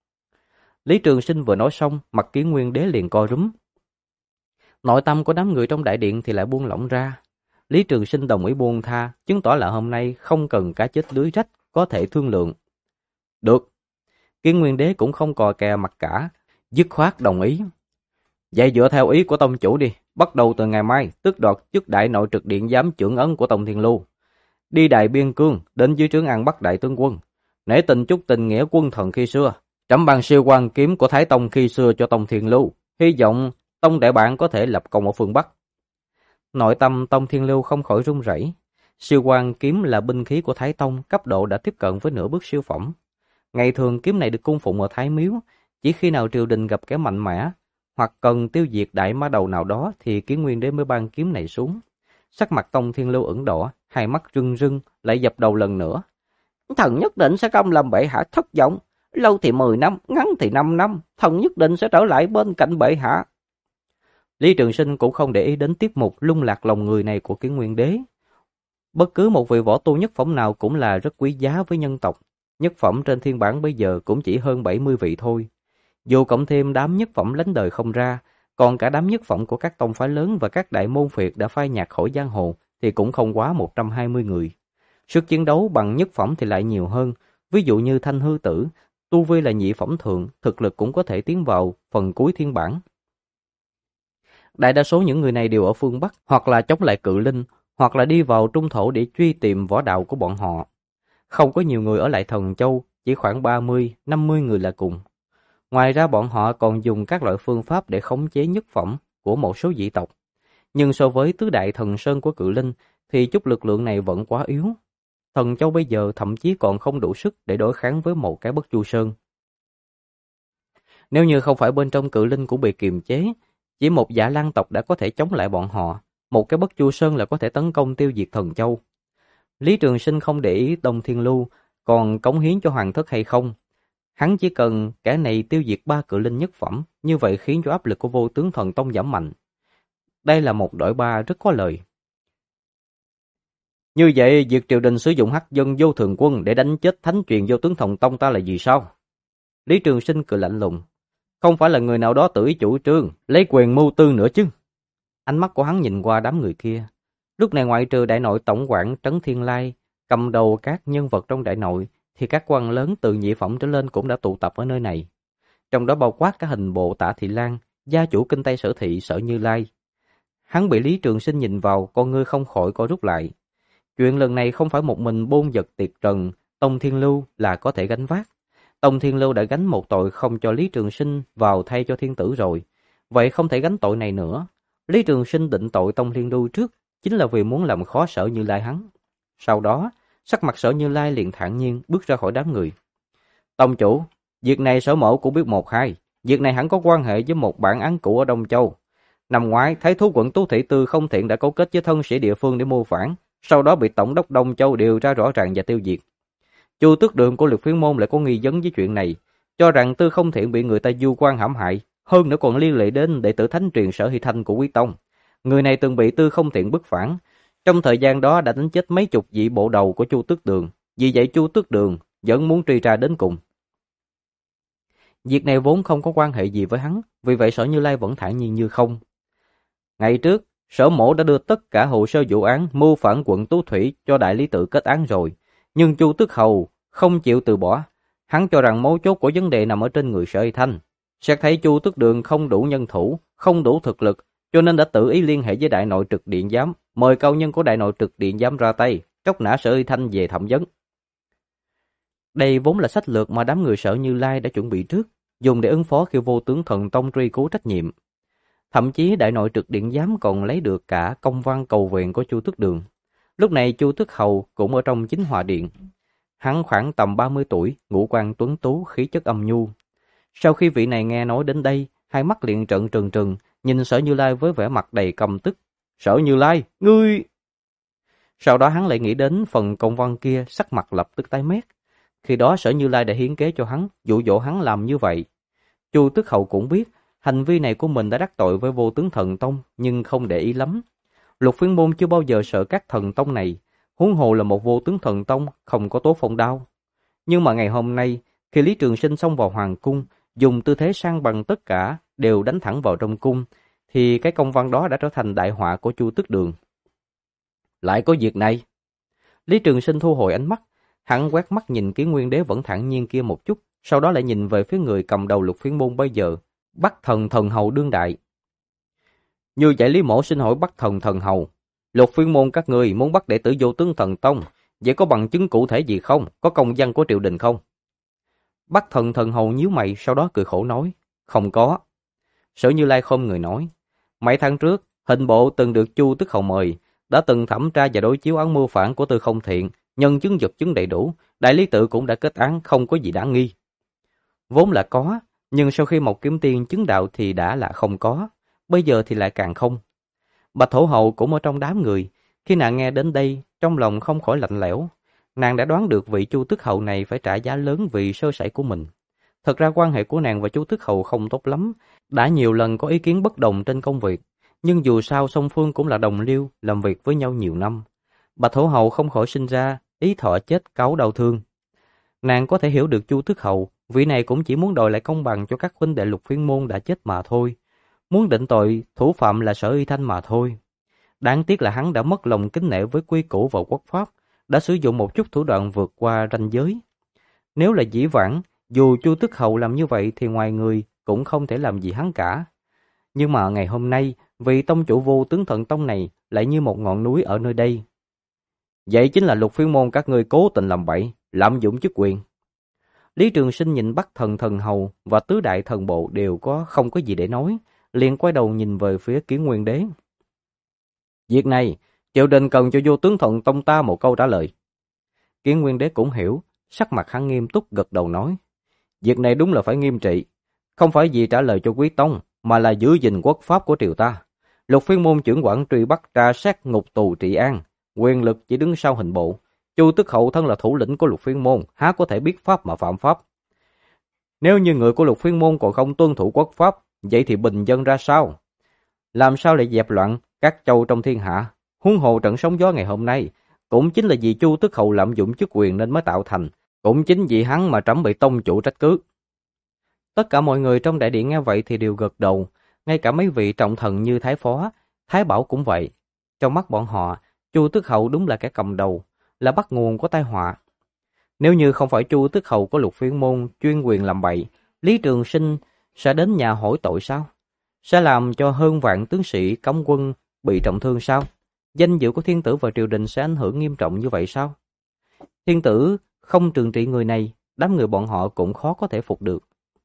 Lý Trường Sinh vừa nói xong, mặt Kiến Nguyên Đế liền co rúm. Nội tâm của đám người trong đại điện thì lại buông lỏng ra. Lý Trường Sinh đồng ý buông tha, chứng tỏ là hôm nay không cần cá chết lưới rách, có thể thương lượng. Được. Kiến Nguyên Đế cũng không cò kè mặt cả, dứt khoát đồng ý. Vậy dựa theo ý của tông chủ đi, bắt đầu từ ngày mai, tước đoạt chức đại nội trực điện giám trưởng ấn của Tông Thiên Lưu. Đi đại biên cương, đến dưới trướng An Bắc đại tướng quân, nể tình chút tình nghĩa quân thần khi xưa, trẫm ban siêu quan kiếm của Thái Tông khi xưa cho Tông Thiên Lưu, hy vọng Tông đại bạn có thể lập công ở phương Bắc. Nội tâm Tông Thiên Lưu không khỏi run rẩy. Siêu quan kiếm là binh khí của Thái Tông, cấp độ đã tiếp cận với nửa bước siêu phẩm. Ngày thường kiếm này được cung phụng ở Thái Miếu, chỉ khi nào triều đình gặp kẻ mạnh mẽ hoặc cần tiêu diệt đại ma đầu nào đó thì Kiến Nguyên Đế mới ban kiếm này xuống. Sắc mặt Tông Thiên Lưu ửng đỏ, hai mắt rưng rưng, lại dập đầu lần nữa. Thần nhất định sẽ không làm bệ hạ thất vọng, lâu thì 10 năm, ngắn thì 5 năm, thần nhất định sẽ trở lại bên cạnh bệ hạ. Lý Trường Sinh cũng không để ý đến tiết mục lung lạc lòng người này của Kiến Nguyên Đế. Bất cứ một vị võ tu nhất phẩm nào cũng là rất quý giá với nhân tộc. Nhất phẩm trên thiên bản bây giờ cũng chỉ hơn 70 vị thôi. Dù cộng thêm đám nhất phẩm lánh đời không ra, còn cả đám nhất phẩm của các tông phái lớn và các đại môn phiệt đã phai nhạt khỏi giang hồ thì cũng không quá 120 người. Sức chiến đấu bằng nhất phẩm thì lại nhiều hơn, ví dụ như Thanh Hư Tử, tu vi là nhị phẩm thượng, thực lực cũng có thể tiến vào phần cuối thiên bản. Đại đa số những người này đều ở phương Bắc hoặc là chống lại cự linh, hoặc là đi vào trung thổ để truy tìm võ đạo của bọn họ. Không có nhiều người ở lại Thần Châu, chỉ khoảng 30, 50 người là cùng. Ngoài ra bọn họ còn dùng các loại phương pháp để khống chế nhất phẩm của một số dị tộc. Nhưng so với tứ đại thần sơn của Cự Linh thì chút lực lượng này vẫn quá yếu. Thần Châu bây giờ thậm chí còn không đủ sức để đối kháng với một cái Bất Chu Sơn. Nếu như không phải bên trong Cự Linh cũng bị kiềm chế, chỉ một Dạ Lan tộc đã có thể chống lại bọn họ, một cái Bất Chu Sơn là có thể tấn công tiêu diệt Thần Châu. Lý Trường Sinh không để ý Đông Thiên Lưu còn cống hiến cho hoàng thất hay không. Hắn chỉ cần kẻ này tiêu diệt 3 Cự Linh nhất phẩm, như vậy khiến cho áp lực của Vô Tướng Thần Tông giảm mạnh. Đây là một đổi ba rất có lời. Như vậy, việc triều đình sử dụng hắc dân vô thường quân để đánh chết thánh truyền Vô Tướng Thần Tông ta là gì sao? Lý Trường Sinh cười lạnh lùng. Không phải là người nào đó tự ý chủ trương, lấy quyền mưu tư nữa chứ. Ánh mắt của hắn nhìn qua đám người kia. Lúc này ngoại trừ đại nội tổng quản Trấn Thiên Lai, cầm đầu các nhân vật trong đại nội, thì các quan lớn từ nhị phẩm trở lên cũng đã tụ tập ở nơi này. Trong đó bao quát cả hình bộ Tạ Thị Lan, gia chủ kinh Tây Sở Thị Sở Như Lai. Hắn bị Lý Trường Sinh nhìn vào, con ngươi không khỏi co rút lại. Chuyện lần này không phải một mình Bôn Vật Tiệt Trần, Tông Thiên Lưu là có thể gánh vác. Tông Thiên Lưu đã gánh một tội không cho Lý Trường Sinh vào thay cho thiên tử rồi, vậy không thể gánh tội này nữa. Lý Trường Sinh định tội Tông Thiên Lưu trước, chính là vì muốn làm khó Sở Như Lai hắn. Sau đó, sắc mặt Sở Như Lai liền thản nhiên bước ra khỏi đám người. Tông chủ, việc này Sở Mẫu cũng biết một hai, việc này hẳn có quan hệ với một bản án cũ ở Đông Châu. Năm ngoái, Thái thú quận Tú Thị Tư không thiện đã cấu kết với thân sĩ địa phương để mưu phản, sau đó bị tổng đốc Đông Châu điều tra rõ ràng và tiêu diệt. Chu Tước Đường của Lục Phiến Môn lại có nghi vấn với chuyện này, cho rằng Tư Không Thiện bị người ta du quan hãm hại, hơn nữa còn liên lụy đến đệ tử thánh truyền Sở Hy Thanh của Quý Tông. Người này từng bị Tư Không Thiện bức phản, trong thời gian đó đã đánh chết mấy chục vị bộ đầu của Chu Tước Đường, vì vậy Chu Tước Đường vẫn muốn truy tra đến cùng. Việc này vốn không có quan hệ gì với hắn, vì vậy Sở Như Lai vẫn thản nhiên như không. Ngày trước, Sở Mỗ đã đưa tất cả hồ sơ vụ án mưu phản quận Tú Thủy cho đại lý tự kết án rồi, nhưng Chu Tước Hầu không chịu từ bỏ. Hắn cho rằng mấu chốt của vấn đề nằm ở trên người Sở Hy Thanh. Xét thấy Chu Tước Đường không đủ nhân thủ, không đủ thực lực, cho nên đã tự ý liên hệ với Đại Nội Trực Điện Giám, mời cao nhân của Đại Nội Trực Điện Giám ra tay, tróc nã Sở Hy Thanh về thẩm vấn. Đây vốn là sách lược mà đám người Sở Như Lai đã chuẩn bị trước, dùng để ứng phó khi Vô Tướng Thần Tông truy cứu trách nhiệm. Thậm chí Đại Nội Trực Điện Giám còn lấy được cả công văn cầu viện của Chu Tước Đường. Lúc này Chu Tước Hầu cũng ở trong Chính Hòa Điện. Hắn khoảng tầm 30 tuổi, ngũ quan tuấn tú, khí chất âm nhu. Sau khi vị này nghe nói đến đây, hai mắt liền trợn trừng trừng, nhìn Sở Như Lai với vẻ mặt đầy căm tức. Sở Như Lai, ngươi... Sau đó hắn lại nghĩ đến phần công văn kia, sắc mặt lập tức tái mét. Khi đó Sở Như Lai đã hiến kế cho hắn, dụ dỗ hắn làm như vậy. Chu Tước Hầu cũng biết, hành vi này của mình đã đắc tội với Vô Tướng Thần Tông, nhưng không để ý lắm. Lục Phiến Môn chưa bao giờ sợ các thần tông này, huống hồ là một Vô Tướng Thần Tông không có Tố Phong Đao. Nhưng mà ngày hôm nay, khi Lý Trường Sinh xông vào hoàng cung, dùng tư thế sang bằng tất cả đều đánh thẳng vào trong cung, thì cái công văn đó đã trở thành đại họa của Chu Tước Đường. Lại có việc này. Lý Trường Sinh thu hồi ánh mắt, hắn quét mắt nhìn Kiến Nguyên Đế vẫn thản nhiên kia một chút, sau đó lại nhìn về phía người cầm đầu Lục Phiến Môn bây giờ, Bắc Thần Thần Hầu đương đại. Như vậy Lý Mỗ xin hỏi Bắc Thần Thần Hầu, Lục Phiến Môn các người muốn bắt đệ tử Vô Tướng Thần Tông, vậy có bằng chứng cụ thể gì không? Có công văn của triều đình không? Bắc Thần Thần Hầu nhíu mày, sau đó cười khổ nói, không có. Sở Như Lai không người nói, mấy tháng trước, hình bộ từng được Chu Tước Hầu mời, đã từng thẩm tra và đối chiếu án mưu phản của Tư Không Thiện, nhân chứng vật chứng đầy đủ, đại lý tự cũng đã kết án, không có gì đáng nghi. Vốn là có, nhưng sau khi Mộc Kiếm Tiên chứng đạo thì đã là không có, bây giờ thì lại càng không. Bạch Thổ Hầu cũng ở trong đám người, khi nàng nghe đến đây, trong lòng không khỏi lạnh lẽo. Nàng đã đoán được vị Chu Tước Hầu này phải trả giá lớn vì sơ sẩy của mình. Thật ra quan hệ của nàng và Chu Tước Hầu không tốt lắm, đã nhiều lần có ý kiến bất đồng trên công việc, nhưng dù sao song phương cũng là đồng liêu, làm việc với nhau nhiều năm. Bạch Thổ Hầu không khỏi sinh ra ý thọ chết cáu đau thương. Nàng có thể hiểu được Chu Tước Hầu, vị này cũng chỉ muốn đòi lại công bằng cho các huynh đệ Lục Phiến Môn đã chết mà thôi. Muốn định tội thủ phạm là Sở Y Thanh mà thôi. Đáng tiếc là hắn đã mất lòng kính nể với quy củ và quốc pháp, đã sử dụng một chút thủ đoạn vượt qua ranh giới. Nếu là dĩ vãng, dù Chu Tước Hầu làm như vậy thì ngoài người cũng không thể làm gì hắn cả. Nhưng mà ngày hôm nay, vị tông chủ Vô Tướng Thần Tông này lại như một ngọn núi ở nơi đây. Vậy chính là Lục Phiên môn các ngươi cố tình làm bậy, lạm dụng chức quyền. Lý Trường Sinh nhìn Bắc Thần Thần Hầu và tứ đại thần bộ đều không có gì để nói, liền quay đầu nhìn về phía Kiến Nguyên Đế. Việc này, triều đình cần cho Vô Tướng Thần Tông ta một câu trả lời. Kiến Nguyên Đế cũng hiểu, sắc mặt hắn nghiêm túc gật đầu nói. Việc này đúng là phải nghiêm trị, không phải vì trả lời cho quý tông, mà là giữ gìn quốc pháp của triều ta. Lục Phiên môn trưởng quản truy bắt tra sát ngục tù trị an, quyền lực chỉ đứng sau hình bộ. Chu Tức Hậu thân là thủ lĩnh của Lục Phiên môn, há có thể biết pháp mà phạm pháp. Nếu như người của Lục Phiên môn còn không tuân thủ quốc pháp, vậy thì bình dân ra sao? Làm sao lại dẹp loạn các châu trong thiên hạ? Huống hồ trận sóng gió ngày hôm nay, cũng chính là vì Chu Tức Hậu lạm dụng chức quyền nên mới tạo thành, cũng chính vì hắn mà trẫm bị tông chủ trách cứ. Tất cả mọi người trong đại điện nghe vậy thì đều gật đầu, ngay cả mấy vị trọng thần như Thái Phó, Thái Bảo cũng vậy. Trong mắt bọn họ, Chu Tức Hậu đúng là kẻ cầm đầu, là bắt nguồn của tai họa. Nếu như không phải Chu Tức Hậu có Lục Phiên môn chuyên quyền làm bậy, Lý Trường Sinh sẽ đến nhà hỏi tội sao? Sẽ làm cho hơn vạn tướng sĩ cấm quân bị trọng thương sao? Danh dự của thiên tử và triều đình sẽ ảnh hưởng nghiêm trọng như vậy sao? Thiên tử không trừng trị người này, đám người bọn họ cũng khó có thể phục được.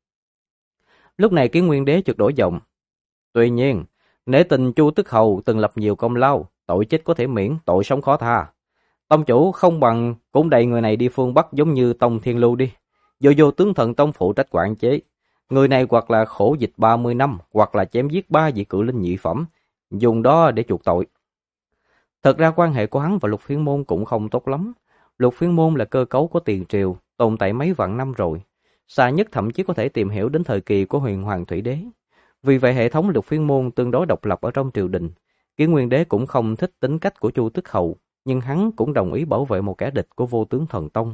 Lúc này Kiến Nguyên Đế chợt đổi giọng. Tuy nhiên, nể tình Chu Tức Hầu từng lập nhiều công lao, tội chết có thể miễn, tội sống khó tha. Tông chủ không bằng cũng đẩy người này đi phương Bắc giống như Tông Thiên Lưu đi. Vô Tướng Thần Tông phụ trách quản chế. Người này hoặc là khổ dịch 30 năm, hoặc là chém giết 3 vị cự linh nhị phẩm, dùng đó để chuộc tội. Thật ra quan hệ của hắn và Lục Phiên môn cũng không tốt lắm. Lục Phiên môn là cơ cấu của tiền triều, tồn tại mấy vạn năm rồi. Xa nhất thậm chí có thể tìm hiểu đến thời kỳ của Huyền Hoàng Thủy Đế. Vì vậy hệ thống Lục Phiên môn tương đối độc lập ở trong triều đình. Kiến Nguyên Đế cũng không thích tính cách của Chu Tức Hậu, nhưng hắn cũng đồng ý bảo vệ một kẻ địch của Vô Tướng Thần Tông.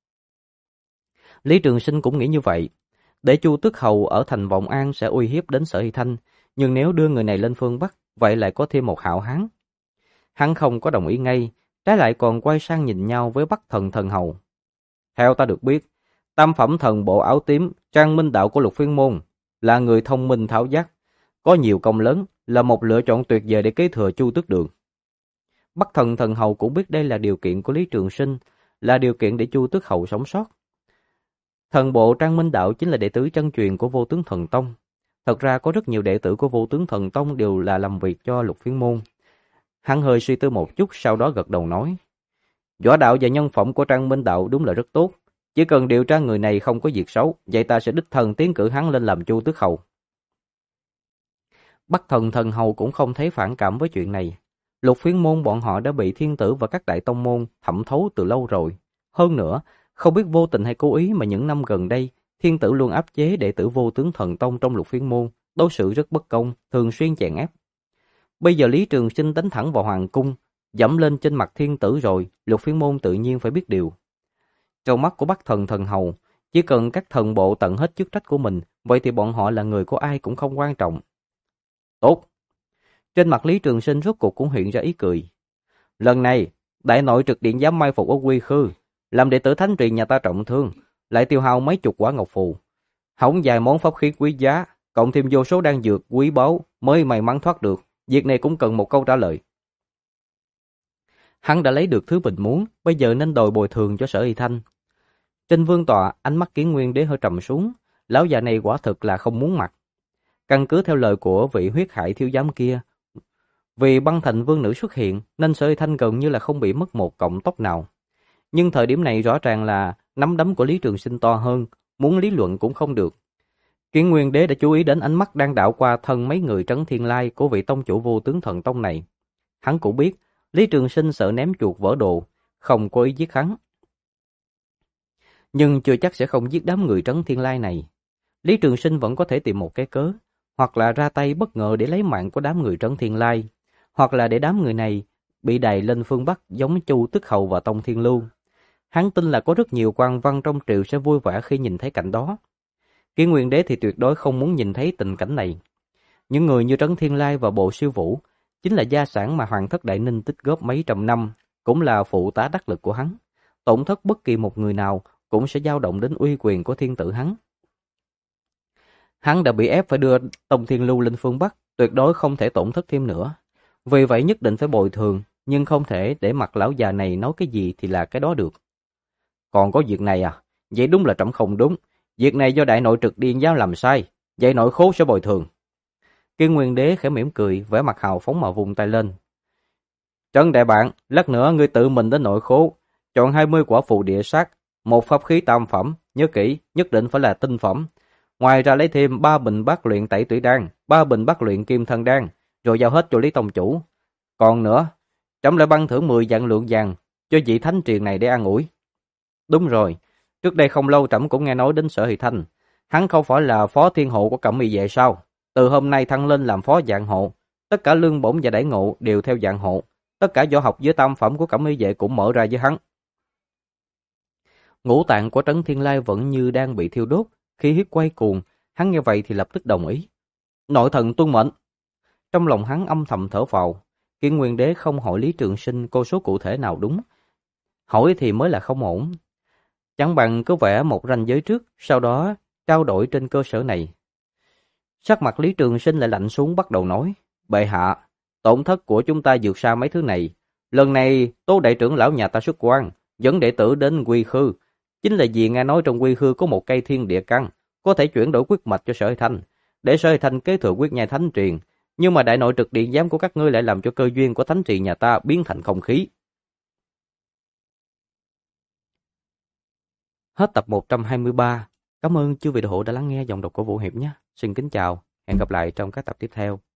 Lý Trường Sinh cũng nghĩ như vậy. Để Chu Tức Hậu ở thành Vọng An sẽ uy hiếp đến Sở Hy Thanh, nhưng nếu đưa người này lên phương Bắc, vậy lại có thêm một hảo hán. Hắn không có đồng ý ngay, trái lại còn quay sang nhìn nhau với Bắc Thần Thần Hầu. Theo ta được biết, tam phẩm thần bộ áo tím, Trang Minh Đạo của Lục Phiên môn, là người thông minh tháo vát, có nhiều công lớn, là một lựa chọn tuyệt vời để kế thừa Chu Tước Đường. Bắc Thần Thần Hầu cũng biết đây là điều kiện của Lý Trường Sinh, là điều kiện để Chu Tước Hậu sống sót. Thần bộ Trang Minh Đạo chính là đệ tử chân truyền của Vô Tướng Thần Tông. Thật ra có rất nhiều đệ tử của Vô Tướng Thần Tông đều là làm việc cho Lục Phiên môn. Hắn hơi suy tư một chút, sau đó gật đầu nói. Võ đạo và nhân phẩm của Trang Minh Đạo đúng là rất tốt. Chỉ cần điều tra người này không có việc xấu, vậy ta sẽ đích thân tiến cử hắn lên làm Chu Tước Hầu. Bắc Thần Thần Hầu cũng không thấy phản cảm với chuyện này. Lục Phiên môn bọn họ đã bị thiên tử và các đại tông môn thẩm thấu từ lâu rồi. Hơn nữa, không biết vô tình hay cố ý mà những năm gần đây, thiên tử luôn áp chế đệ tử Vô Tướng Thần Tông trong Lục Phiên môn, đối xử rất bất công, thường xuyên chèn ép. Bây giờ Lý Trường Sinh đánh thẳng vào hoàng cung, dẫm lên trên mặt thiên tử rồi, Lục Phiên môn tự nhiên phải biết điều. Trong mắt của Bắc Thần Thần Hầu, chỉ cần các thần bộ tận hết chức trách của mình, vậy thì bọn họ là người của ai cũng không quan trọng. Tốt! Trên mặt Lý Trường Sinh rốt cuộc cũng hiện ra ý cười. Lần này, đại nội trực điện giám mai phục ở Quy Khư, làm đệ tử thánh truyền nhà ta trọng thương, lại tiêu hao mấy chục quả ngọc phù. Hỏng vài món pháp khí quý giá, cộng thêm vô số đan dược quý báu mới may mắn thoát được. Việc này cũng cần một câu trả lời. Hắn đã lấy được thứ mình muốn, bây giờ nên đòi bồi thường cho Sở Hy Thanh. Trên vương tọa, ánh mắt Kiến Nguyên Đế hơi trầm xuống, lão già này quả thực là không muốn mặt. Căn cứ theo lời của vị huyết hải thiếu giám kia, vì băng thành vương nữ xuất hiện nên Sở Hy Thanh gần như là không bị mất một cọng tóc nào. Nhưng thời điểm này rõ ràng là nắm đấm của Lý Trường Sinh to hơn, muốn lý luận cũng không được. Kiến Nguyên Đế đã chú ý đến ánh mắt đang đảo qua thân mấy người Trấn Thiên Lai của vị tông chủ Vô Tướng Thần Tông này. Hắn cũng biết Lý Trường Sinh sợ ném chuột vỡ đồ, không có ý giết hắn. Nhưng chưa chắc sẽ không giết đám người Trấn Thiên Lai này. Lý Trường Sinh vẫn có thể tìm một cái cớ, hoặc là ra tay bất ngờ để lấy mạng của đám người Trấn Thiên Lai, hoặc là để đám người này bị đày lên phương Bắc giống Chu Tức Hầu và Tông Thiên Lưu. Hắn tin là có rất nhiều quan văn trong triều sẽ vui vẻ khi nhìn thấy cảnh đó. Kiến Nguyên Đế thì tuyệt đối không muốn nhìn thấy tình cảnh này. Những người như Trấn Thiên Lai và Bộ Siêu Vũ chính là gia sản mà Hoàng thất Đại Ninh tích góp mấy trăm năm, cũng là phụ tá đắc lực của hắn. Tổn thất bất kỳ một người nào cũng sẽ dao động đến uy quyền của thiên tử hắn. Hắn đã bị ép phải đưa Tông Thiên Lưu lên phương Bắc, tuyệt đối không thể tổn thất thêm nữa. Vì vậy nhất định phải bồi thường, nhưng không thể để mặt lão già này nói cái gì thì là cái đó được. Còn có việc này à? Vậy đúng là trẫm không đúng. Việc này do đại nội trực điền giáo làm sai, vậy nội khố sẽ bồi thường. Kiên Nguyên Đế khẽ mỉm cười, vẻ mặt hào phóng mà vùng tay lên. Trấn đại bạn, lát nữa ngươi tự mình đến nội khố, chọn 20 quả phù địa sát, một pháp khí tam phẩm, nhớ kỹ, nhất định phải là tinh phẩm. Ngoài ra lấy thêm 3 bình bát luyện tẩy tủy đan, 3 bình bát luyện kim thân đan, rồi giao hết cho Lý tông chủ. Còn nữa, trẫm lại ban thưởng 10 vạn lượng vàng cho vị thánh truyền này để an ủi. Đúng rồi, trước đây không lâu trẫm cũng nghe nói đến Sở Hy Thanh, hắn không phải là phó thiên hộ của Cẩm Y vệ sao? Từ hôm nay thăng lên làm phó dạng hộ, tất cả lương bổng và đãi ngộ đều theo dạng hộ, tất cả võ học với tam phẩm của Cẩm Y vệ cũng mở ra với hắn. Ngũ tạng của Trấn Thiên Lai vẫn như đang bị thiêu đốt, khí huyết quay cuồng, hắn nghe vậy thì lập tức đồng ý. Nội thần tuân mệnh. Trong lòng hắn âm thầm thở phào, Kiên Nguyên Đế không hỏi Lý Trường Sinh cô số cụ thể nào đúng, hỏi thì mới là không ổn. Chẳng bằng cứ vẽ một ranh giới trước, sau đó trao đổi trên cơ sở này. Sắc mặt Lý Trường Sinh lại lạnh xuống bắt đầu nói, bệ hạ, tổn thất của chúng ta vượt xa mấy thứ này. Lần này Tố đại trưởng lão nhà ta xuất quan, dẫn đệ tử đến Quy Khư, chính là vì nghe nói trong Quy Khư có một cây thiên địa căn, có thể chuyển đổi quyết mạch cho Sở Hy Thanh, để Sở Hy Thanh kế thừa quyết nhai thánh truyền. Nhưng mà đại nội trực điện giám của các ngươi lại làm cho cơ duyên của thánh trì nhà ta biến thành không khí. Hết tập 123. Cảm ơn chư vị đạo hữu đã lắng nghe giọng đọc của Vũ Hiệp nhé. Xin kính chào, hẹn gặp lại trong các tập tiếp theo.